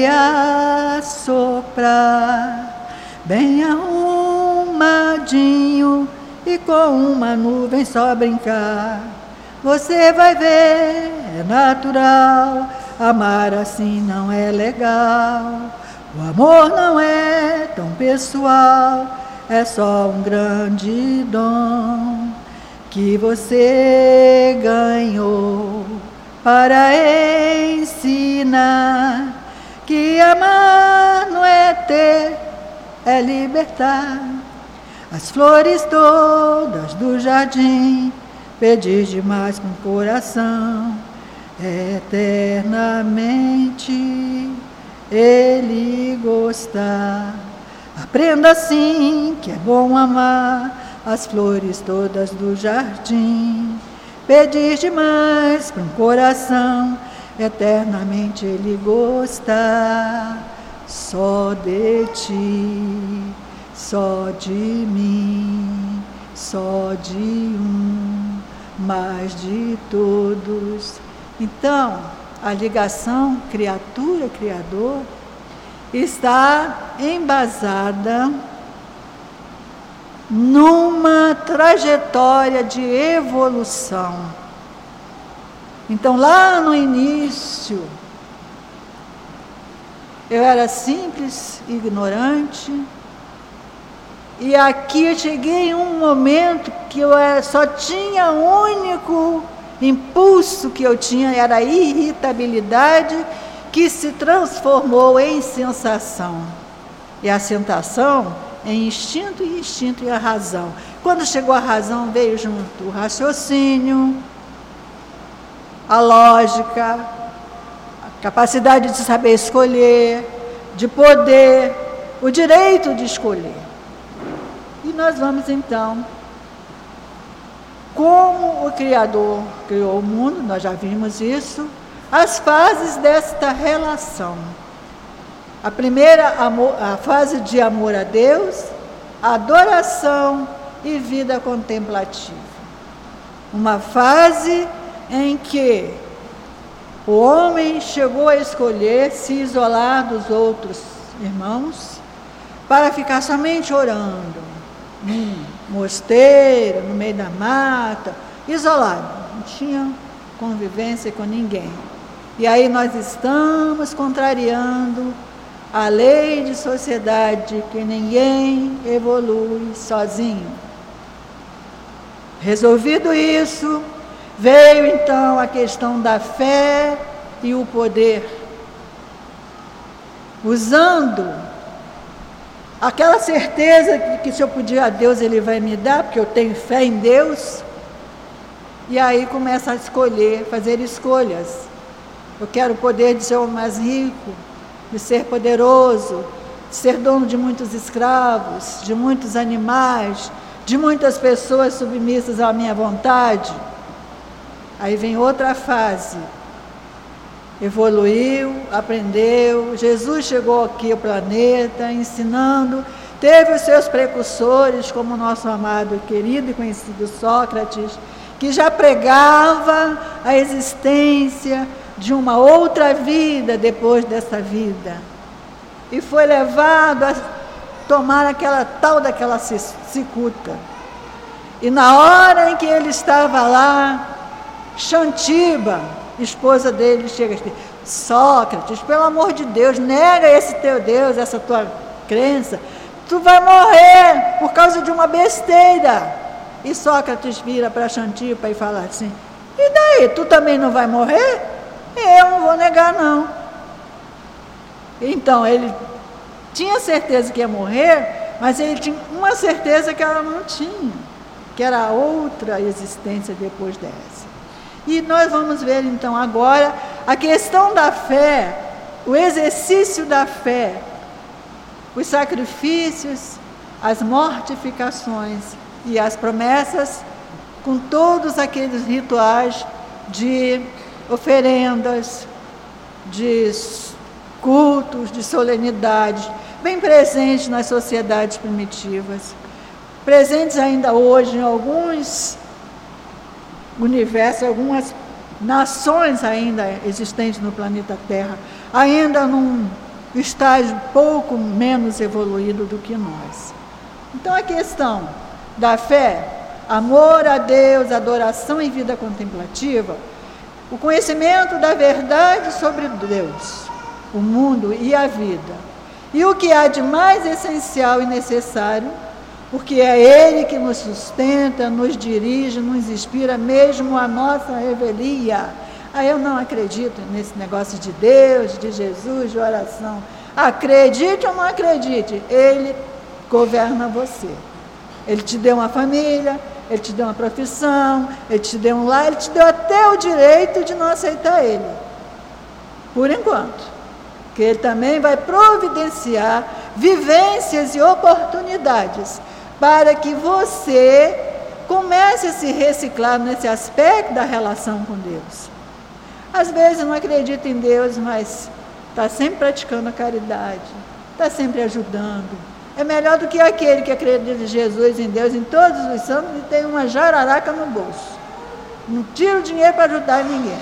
assoprar bem arrumadinho e com uma nuvem só brincar. Você vai ver, é natural, amar assim não é legal. O amor não é tão pessoal, é só um grande dom que você ganhou para ensinar que amar não é ter, é libertar. As flores todas do jardim, pedir demais com o coração, eternamente ele gostar. Aprenda assim que é bom amar as flores todas do jardim, pedir demais para um coração, eternamente ele gostar. Só de ti, só de mim, só de um, mas de todos. Então, a ligação criatura-criador está embasada numa trajetória de evolução. Então, lá no início, eu era simples, ignorante, e aqui eu cheguei em um momento que eu só tinha um único impulso que eu tinha, era a irritabilidade, que se transformou em sensação. E a sensação em instinto e instinto e a razão. Quando chegou a razão, veio junto o raciocínio, a lógica, a capacidade de saber escolher, de poder, o direito de escolher. E nós vamos então, como o Criador criou o mundo, nós já vimos isso, as fases desta relação. A primeira, a fase de amor a Deus, adoração e vida contemplativa. Uma fase em que o homem chegou a escolher se isolar dos outros irmãos para ficar somente orando, num mosteiro, no meio da mata, isolado, não tinha convivência com ninguém. E aí nós estamos contrariando a lei de sociedade, que ninguém evolui sozinho. Resolvido isso, veio então a questão da fé e o poder. Usando aquela certeza de que se eu pedir a Deus, Ele vai me dar, porque eu tenho fé em Deus. E aí começa a escolher, fazer escolhas. Eu quero o poder de ser o mais rico, de ser poderoso, de ser dono de muitos escravos, de muitos animais, de muitas pessoas submissas à minha vontade. Aí vem outra fase. Evoluiu, aprendeu, Jesus chegou aqui ao planeta ensinando, teve os seus precursores, como o nosso amado, querido e conhecido Sócrates, que já pregava a existência de uma outra vida depois dessa vida. E foi levado a tomaram aquela tal daquela cicuta. E na hora em que ele estava lá, Xantiba, esposa dele, chega e diz: Sócrates, pelo amor de Deus, nega esse teu Deus, essa tua crença, tu vai morrer por causa de uma besteira. E Sócrates vira para Xantiba e fala assim: e daí, tu também não vai morrer? Eu não vou negar, não. Então, ele tinha certeza que ia morrer, mas ele tinha uma certeza que ela não tinha, que era outra existência depois dessa. E nós vamos ver, então, agora, a questão da fé, o exercício da fé, os sacrifícios, as mortificações e as promessas, com todos aqueles rituais de oferendas, de cultos, de solenidades, bem presentes nas sociedades primitivas, presentes ainda hoje em alguns universos, algumas nações ainda existentes no planeta Terra, ainda num estágio pouco menos evoluído do que nós. Então a questão da fé, amor a Deus, adoração e vida contemplativa, o conhecimento da verdade sobre Deus, o mundo e a vida, e o que há de mais essencial e necessário, porque é Ele que nos sustenta, nos dirige, nos inspira, mesmo a nossa revelia. Aí eu não acredito nesse negócio de Deus, de Jesus, de oração. Acredite ou não acredite, Ele governa você. Ele te deu uma família, Ele te deu uma profissão, Ele te deu um lar, Ele te deu até o direito de não aceitar Ele, por enquanto. Que Ele também vai providenciar vivências e oportunidades para que você comece a se reciclar nesse aspecto da relação com Deus. Às vezes não acredita em Deus, mas está sempre praticando a caridade, está sempre ajudando. É melhor do que aquele que acredita em Jesus, em Deus, em todos os santos e tem uma jararaca no bolso. Não tira o dinheiro para ajudar ninguém.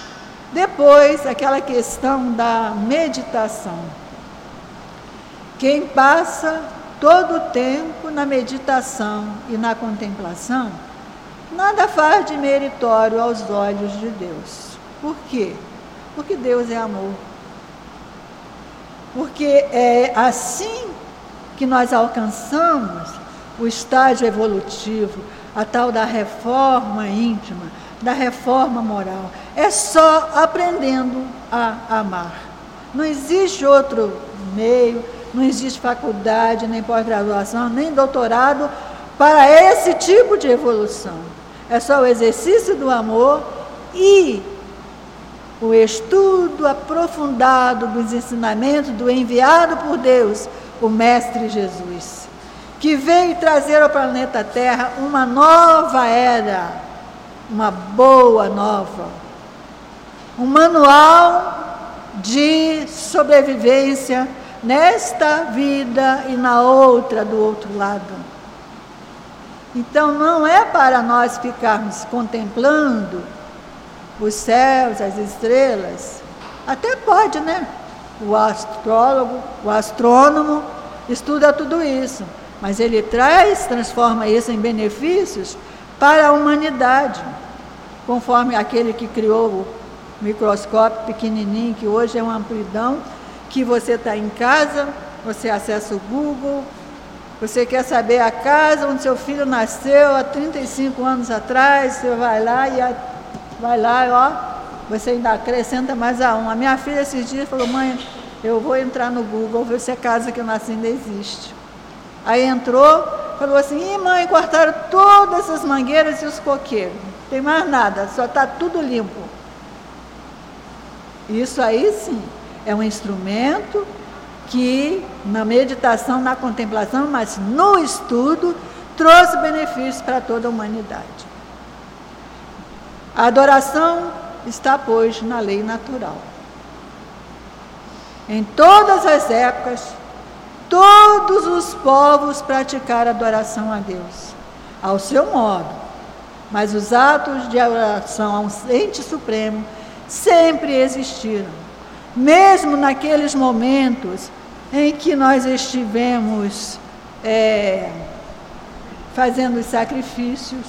Depois, aquela questão da meditação. Quem passa todo o tempo na meditação e na contemplação, nada faz de meritório aos olhos de Deus. Por quê? Porque Deus é amor. Porque é assim que nós alcançamos o estágio evolutivo, a tal da reforma íntima, da reforma moral. É só aprendendo a amar. Não existe outro meio, não existe faculdade, nem pós-graduação, nem doutorado para esse tipo de evolução. É só o exercício do amor e o estudo aprofundado dos ensinamentos do enviado por Deus, o Mestre Jesus, que veio trazer ao planeta Terra uma nova era, uma boa nova, um manual de sobrevivência nesta vida e na outra do outro lado. Então não é para nós ficarmos contemplando os céus, as estrelas, até pode, né? O astrólogo, o astrônomo estuda tudo isso, mas ele traz, transforma isso em benefícios para a humanidade, conforme aquele que criou o microscópio pequenininho, que hoje é uma amplidão, que você está em casa, você acessa o Google, você quer saber a casa onde seu filho nasceu há trinta e cinco anos atrás, você vai lá e a, vai lá, ó, você ainda acrescenta mais a um. A minha filha esses dias falou: mãe, eu vou entrar no Google, ver se a casa que eu nasci ainda existe. Aí entrou, falou assim: ih, mãe, cortaram todas as mangueiras e os coqueiros, não tem mais nada, só está tudo limpo. Isso aí sim é um instrumento que na meditação, na contemplação, mas no estudo, trouxe benefícios para toda a humanidade. A adoração está, pois, na lei natural. Em todas as épocas, todos os povos praticaram adoração a Deus, ao seu modo, mas os atos de adoração a um ente supremo sempre existiram, mesmo naqueles momentos em que nós estivemos é, fazendo os sacrifícios.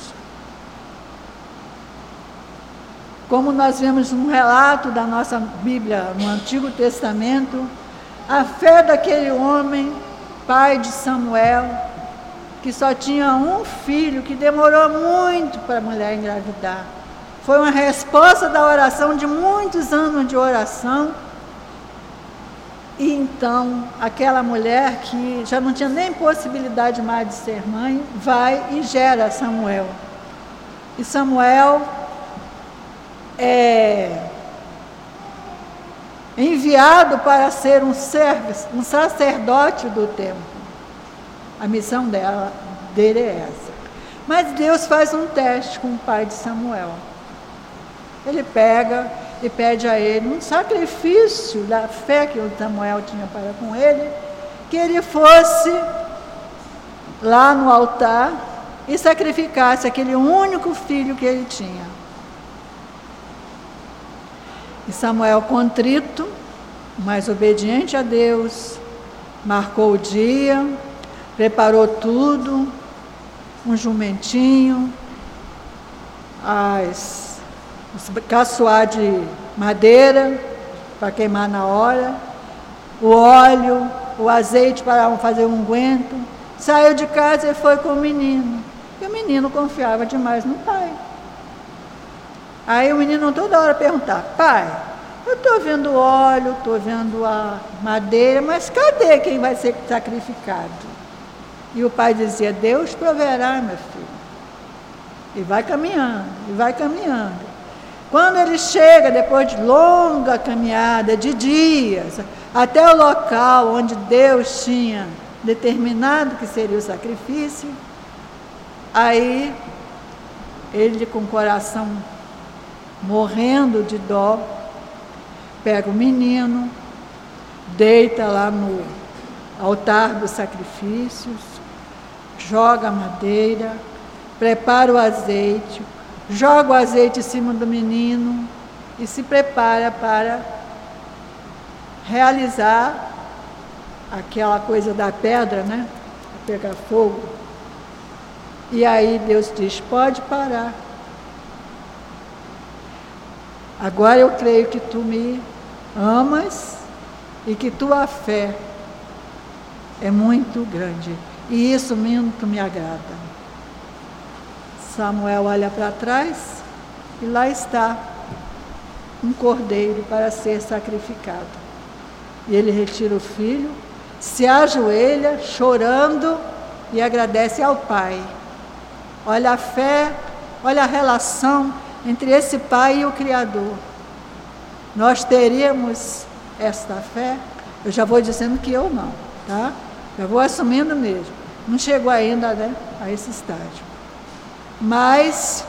Como nós vemos um relato da nossa Bíblia no Antigo Testamento, a fé daquele homem, pai de Samuel, que só tinha um filho, que demorou muito para a mulher engravidar. Foi uma resposta da oração, de muitos anos de oração. E então, aquela mulher que já não tinha nem possibilidade mais de ser mãe, vai e gera Samuel. E Samuel é enviado para ser um, servo, um sacerdote do templo. A missão dela, dele é essa. Mas Deus faz um teste com o pai de Samuel. Ele pega e pede a ele um sacrifício da fé que o Samuel tinha para com ele, que ele fosse lá no altar e sacrificasse aquele único filho que ele tinha. E Samuel, contrito, mas obediente a Deus, marcou o dia, preparou tudo, um jumentinho, as, os caçoar de madeira para queimar na hora, o óleo, o azeite para fazer um unguento. Saiu de casa e foi com o menino. E o menino confiava demais no pai. Aí o menino toda hora perguntava: pai, eu estou vendo óleo, estou vendo a madeira, mas cadê quem vai ser sacrificado? E o pai dizia: Deus proverá, meu filho. E vai caminhando, e vai caminhando. Quando ele chega, depois de longa caminhada, de dias, até o local onde Deus tinha determinado que seria o sacrifício, aí ele, com o coração morrendo de dó, pega o menino, deita lá no altar dos sacrifícios, joga a madeira, prepara o azeite, joga o azeite em cima do menino e se prepara para realizar aquela coisa da pedra, né? Pegar fogo. E aí Deus diz: pode parar. Agora eu creio que tu me amas e que tua fé é muito grande. E isso muito me agrada. Samuel olha para trás e lá está um cordeiro para ser sacrificado. E ele retira o filho, se ajoelha, chorando, e agradece ao pai. Olha a fé, olha a relação entre esse pai e o Criador. Nós teríamos esta fé? Eu já vou dizendo que eu não, tá? Já vou assumindo mesmo. Não chegou ainda, né, a esse estágio. Mas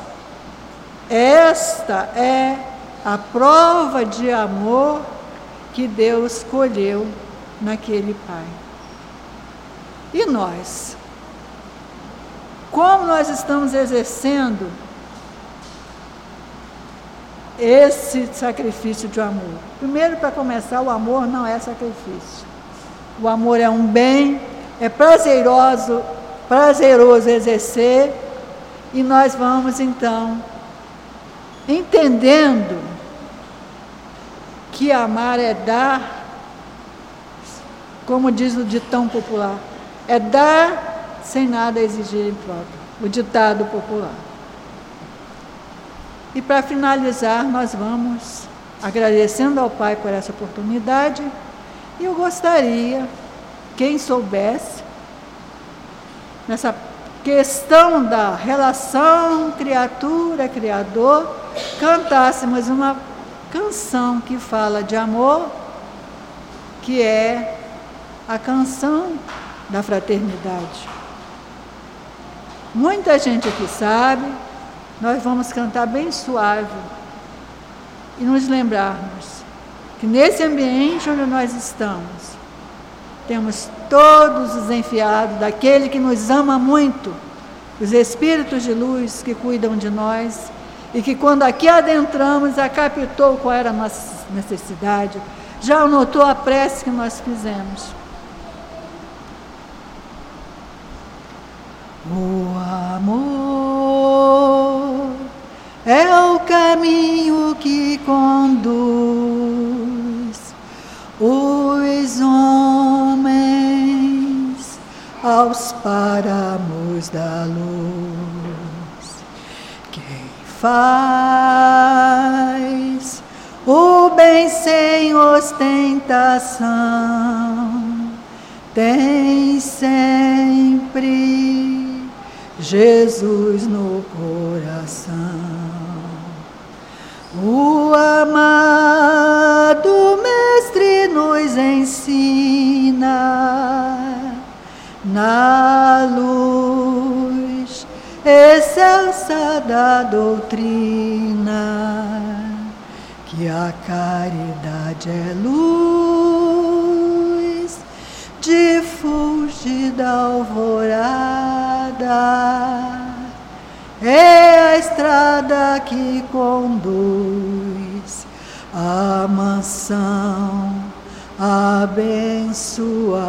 esta é a prova de amor que Deus escolheu naquele pai. E nós? Como nós estamos exercendo esse sacrifício de amor? Primeiro, para começar, o amor não é sacrifício. O amor é um bem, é prazeroso, prazeroso exercer, e nós vamos então entendendo que amar é dar, como diz o ditão popular, é dar sem nada exigir em troca, o ditado popular. E para finalizar, nós vamos agradecendo ao Pai por essa oportunidade, e eu gostaria, quem soubesse, nessa questão da relação criatura-criador, cantássemos uma canção que fala de amor, que é a canção da fraternidade. Muita gente aqui sabe, nós vamos cantar bem suave e nos lembrarmos que nesse ambiente onde nós estamos, temos todos os enviados daquele que nos ama muito, os espíritos de luz que cuidam de nós e que quando aqui adentramos, já captou qual era a nossa necessidade, já anotou a prece que nós fizemos. O amor é o caminho que conduz os homens aos páramos da luz. Quem faz o bem sem ostentação tem sempre Jesus no coração. O amado Mestre nos ensina na luz excelsa da doutrina que a caridade é luz de fulgida alvorada, é a estrada que conduz à mansão abençoada.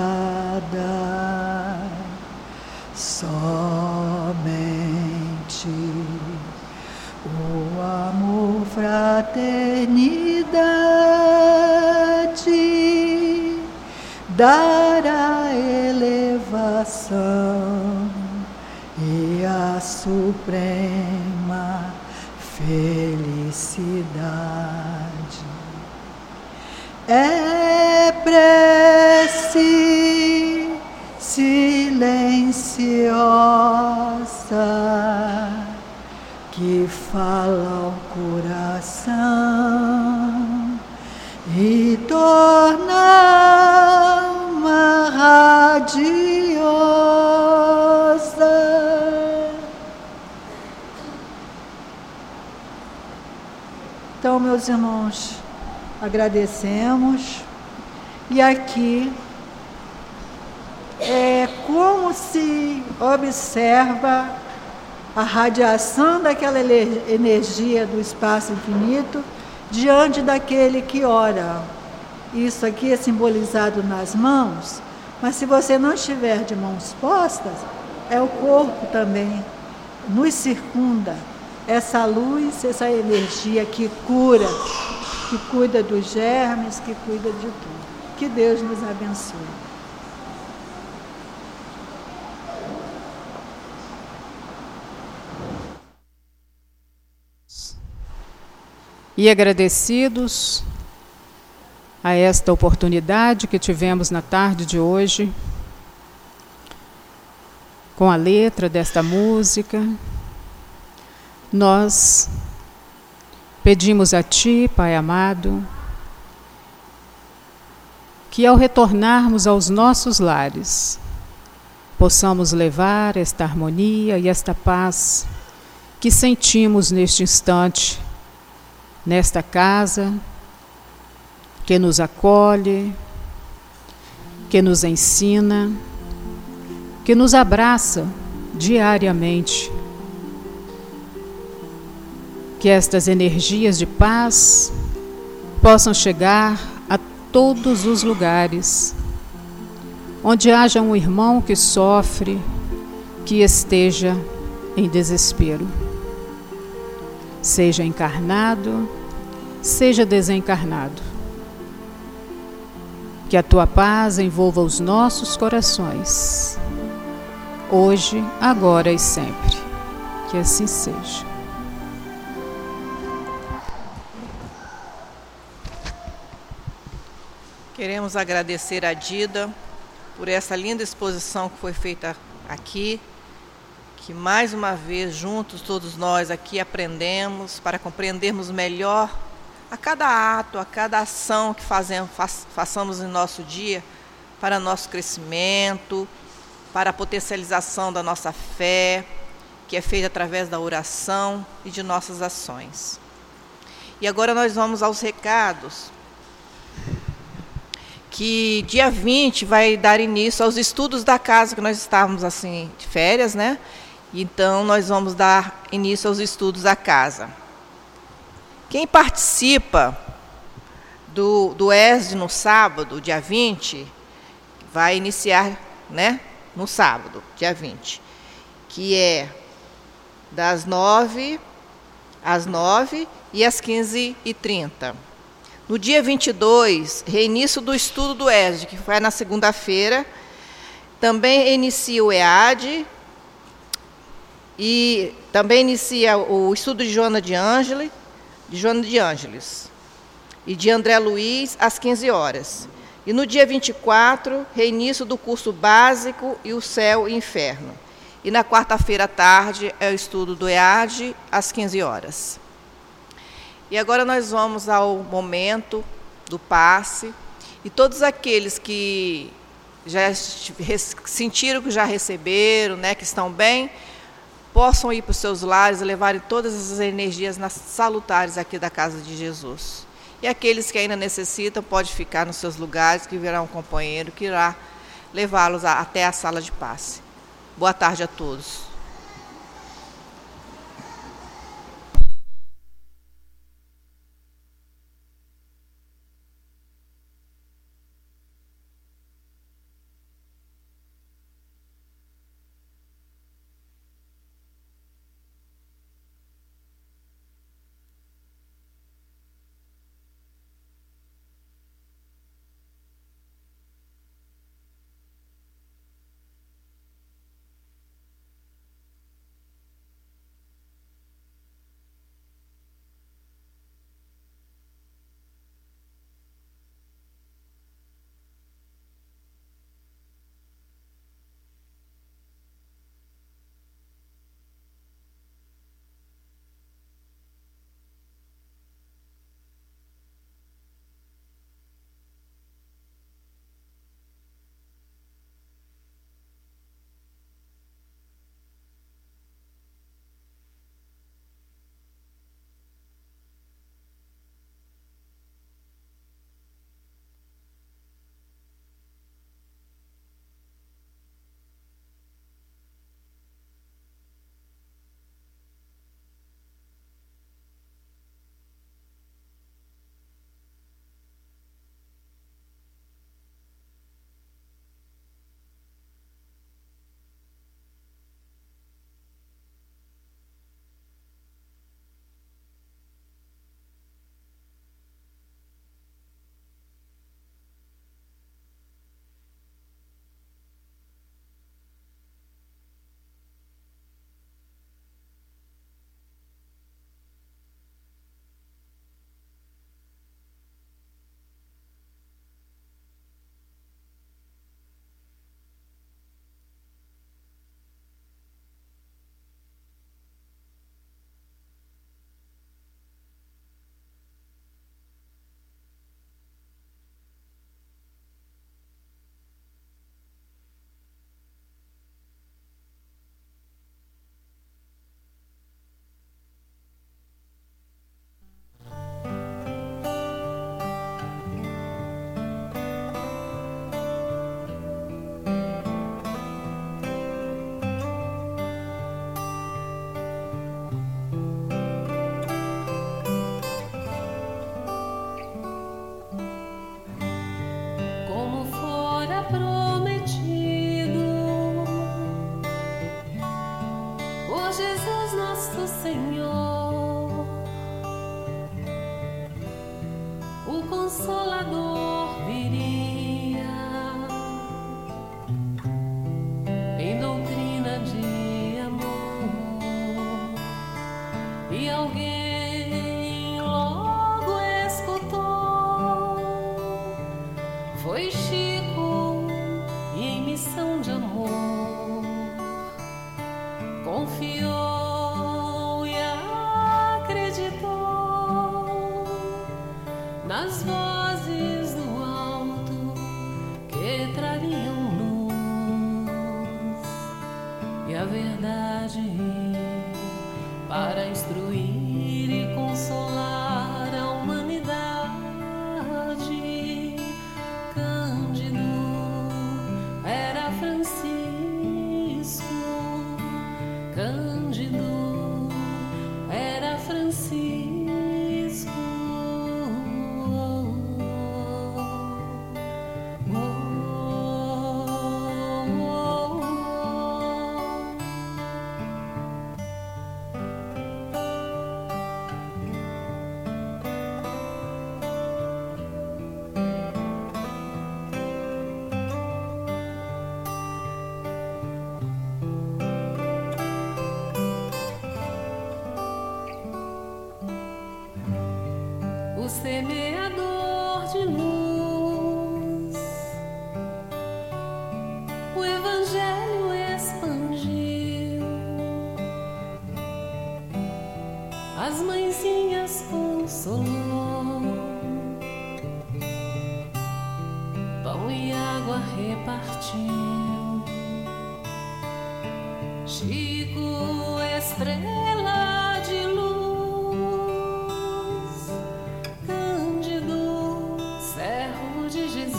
Somente o amor, fraternidade dará elevação e a suprema felicidade. É prece silenciosa que fala ao coração e torna a alma radiosa. Então, meus irmãos, agradecemos, e aqui é como se observa a radiação daquela energia do espaço infinito diante daquele que ora. Isso aqui é simbolizado nas mãos, mas se você não estiver de mãos postas, é o corpo também, nos circunda. Essa luz, essa energia que cura, que cuida dos germes, que cuida de tudo. Que Deus nos abençoe. E agradecidos a esta oportunidade que tivemos na tarde de hoje, com a letra desta música, nós pedimos a Ti, Pai amado, que ao retornarmos aos nossos lares, possamos levar esta harmonia e esta paz que sentimos neste instante, nesta casa, que nos acolhe, que nos ensina, que nos abraça diariamente. Que estas energias de paz possam chegar a todos os lugares, onde haja um irmão que sofre, que esteja em desespero. Seja encarnado, seja desencarnado. Que a Tua paz envolva os nossos corações, hoje, agora e sempre. Que assim seja. Queremos agradecer a Dida por essa linda exposição que foi feita aqui, que mais uma vez juntos todos nós aqui aprendemos para compreendermos melhor a cada ato, a cada ação que fazemos, façamos em nosso dia para nosso crescimento, para a potencialização da nossa fé, que é feita através da oração e de nossas ações. E agora nós vamos aos recados, que dia vinte vai dar início aos estudos da casa, que nós estávamos assim de férias, né? Então nós vamos dar início aos estudos da casa. Quem participa do, do E S D no sábado, dia vinte, vai iniciar, né, no sábado, dia vinte. que é das nove às nove e às quinze e trinta. No dia vinte e dois, reinício do estudo do E S D, que foi na segunda-feira. Também inicia o E A D e também inicia o estudo de Joana de Ângeles, de Joana de Ângeles e de André Luiz às quinze horas. E no dia vinte e quatro, reinício do curso básico e o Céu e Inferno. E na quarta-feira à tarde é o estudo do E A D às quinze horas. E agora nós vamos ao momento do passe. E todos aqueles que já sentiram que já receberam, né, que estão bem, possam ir para os seus lares e levarem todas as energias salutares aqui da casa de Jesus. E aqueles que ainda necessitam, pode ficar nos seus lugares, que virá um companheiro que irá levá-los até a sala de passe. Boa tarde a todos. semeador de luz, o Evangelho expandiu, as mãezinhas consolou, pão e água repartiu. Chico, estrela de luz, Cândido, servo de Jesus,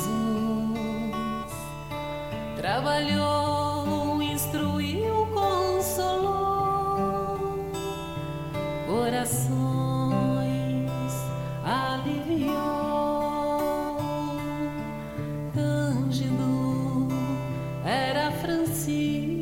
trabalhou, instruiu, consolou, corações aliviou. Cândido era Francisco,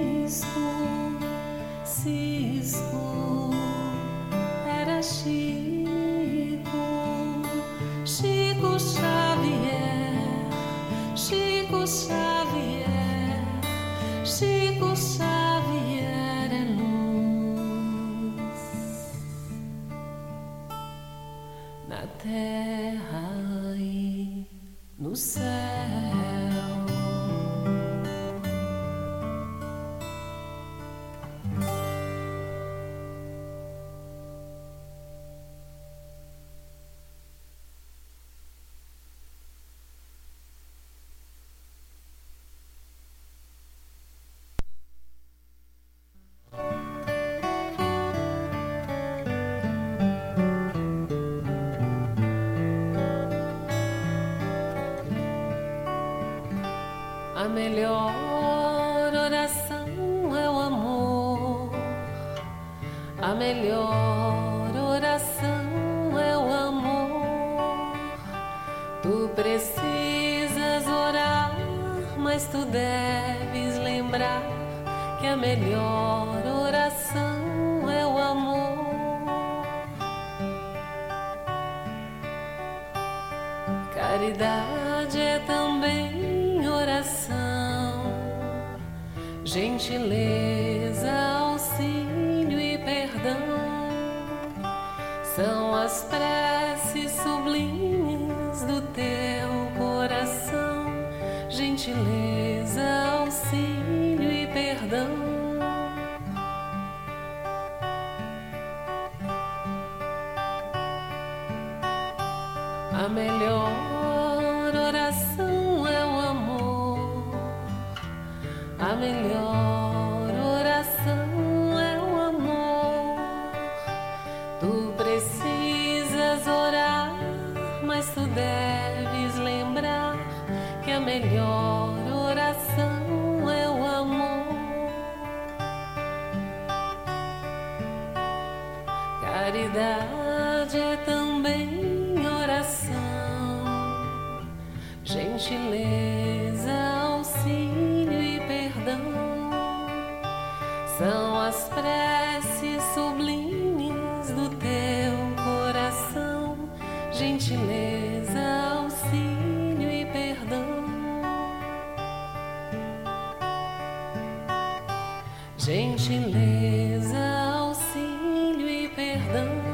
Cisco era Chico, Chico Xavier, Chico Xavier, Chico Xavier é luz na terra e no céu. A melhor oração é o amor, a melhor oração é o amor. Tu precisas orar, mas tu deves lembrar que a melhor oração é o amor. Caridade é também oração, gentileza, auxílio e perdão são as preces sublimes do teu coração. Gentileza, auxílio e perdão. A melhor oração é o amor, a melhor oração é o amor. Tu precisas orar, mas tu deves lembrar que a melhor oração é o amor. Caridade é também oração, gentileza, auxílio e perdão são as preces sublimes do teu coração. Gentileza, auxílio e perdão. Gentileza, auxílio e perdão.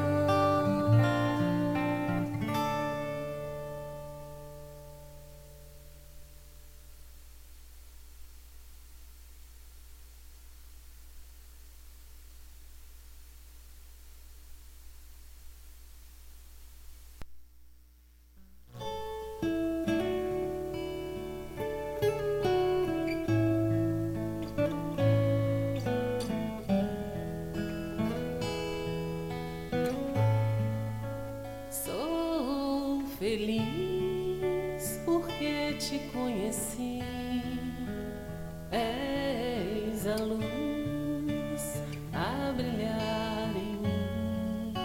Feliz porque te conheci, és a luz a brilhar em mim,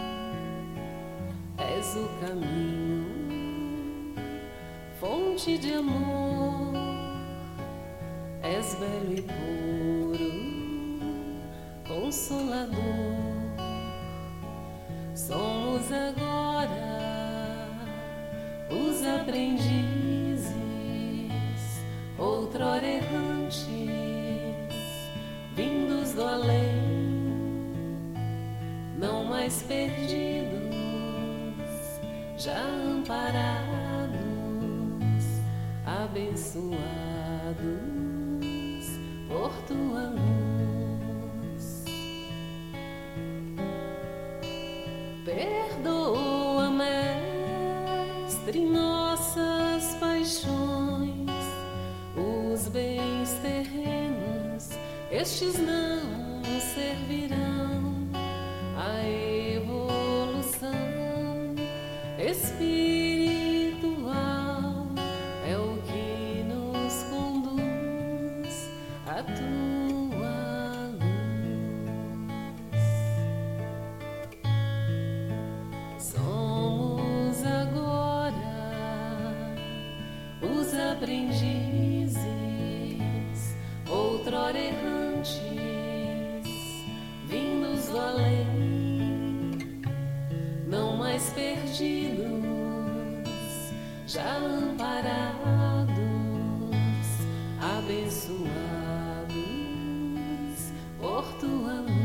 és o caminho, fonte de amor, és belo e puro, consolador. Somos agora os aprendizes, outrora errantes, vindos do além, não mais perdidos, já amparados, abençoados por tua luz. Perdoa, Mestre, nossas paixões, os bens terrenos, estes não servirão à evolução espiritual. É o que nos conduz à tua luz. Somos agora os aprendizes, outrora errantes, vindos do além, não mais perdidos, já amparados, abençoados por tua luz.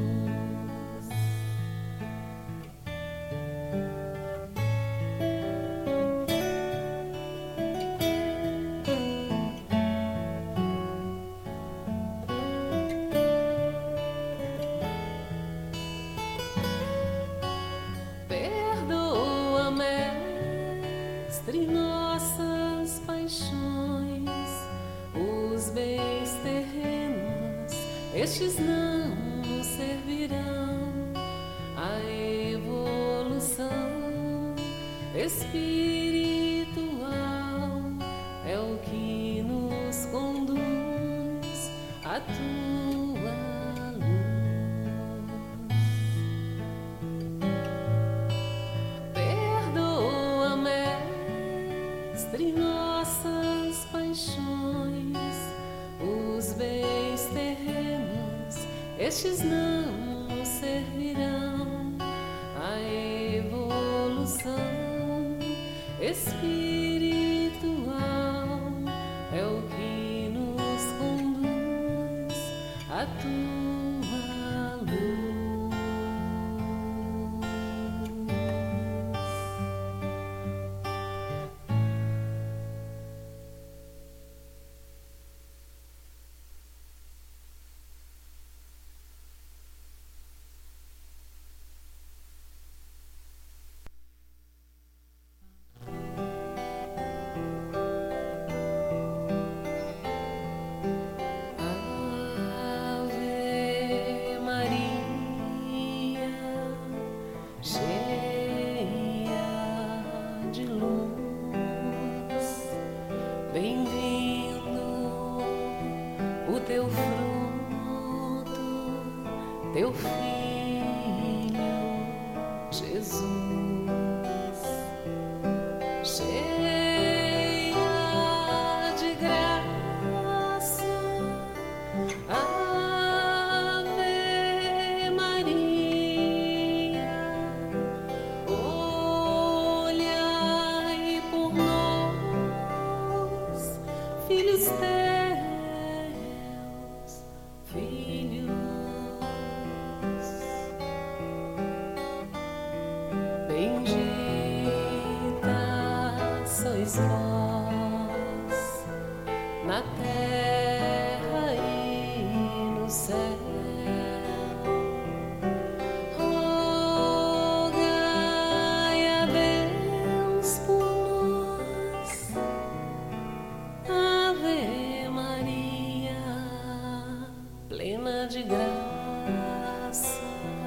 Perdoa, Mestre, nossas paixões, os bens terrenos, estes não servirão à evolução espiritual. É o que nos conduz à tua luz. Perdoa, Mestre, nossas paixões, os bens terrenos, estes não servirão à evolução espiritual. É o que nos conduz à tua luz. Ave Maria, cheia de luz, bem-vindo o teu fruto, teu filho Jesus. Cheia de graça, Ave Maria, olhai por nós, filhos teus, filhos. Bendita sois vós na terra e no céu. Rogai a Deus por nós, Ave Maria, plena de graça.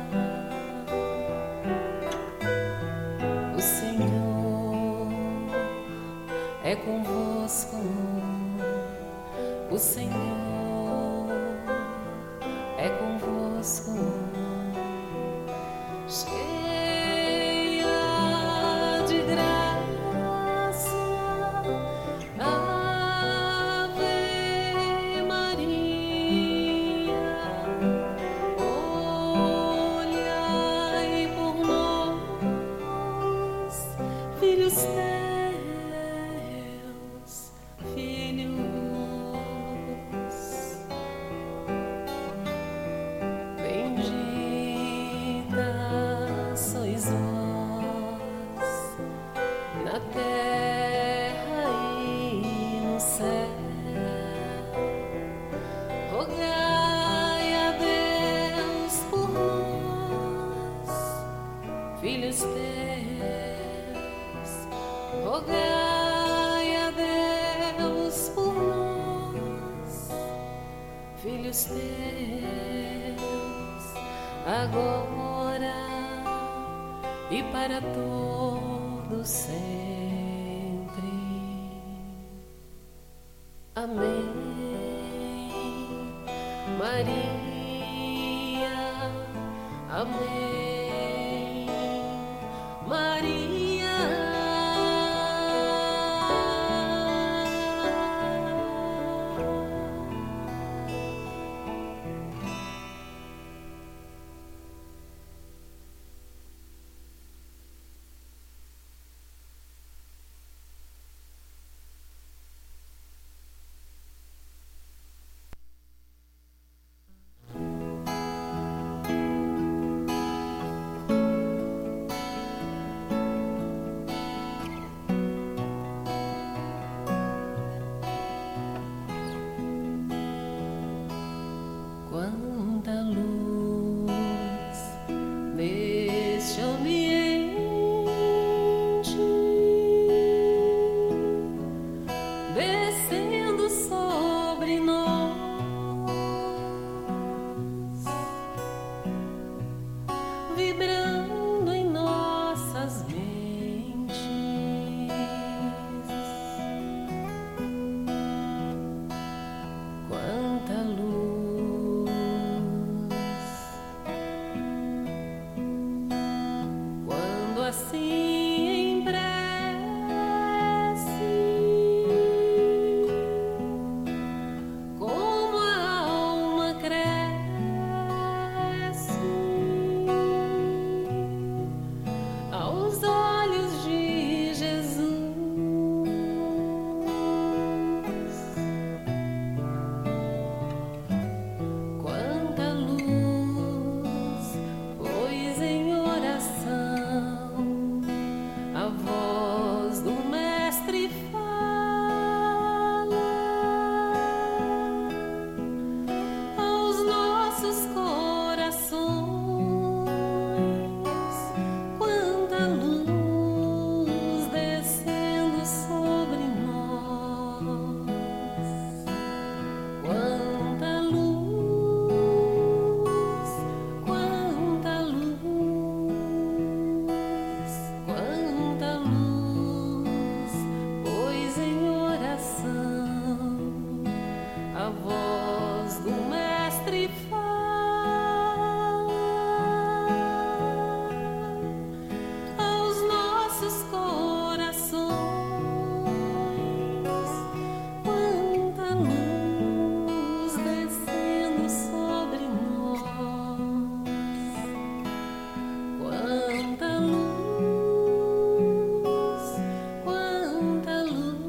O Senhor é convosco, o Senhor é convosco. Cheia de graça, Ave Maria, olhai por nós, filhos teus, filhos. Bendita terra e no céu. Rogai a Deus por nós, filhos teus. Rogai a Deus por nós, filhos teus, agora e para todos sempre. Amém. Maria, amém. Maria. Quanta luz neste ambiente, descendo sobre nós, vibrando em nossas mentes. Quanta luz quando assim em prece, como a alma cresce aos olhos de Jesus. Quanta luz, pois em oração a voz do Mestre fala aos nossos corações. Quanta luz descendo sobre nós. Quanta luz, quanta luz, quanta luz, pois em oração a voz do Mestre fala aos nossos corações. Quanta luz descendo sobre nós. Quanta luz, quanta luz.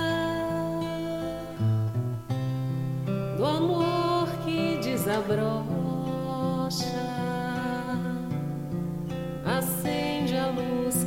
Falar do amor que desabrocha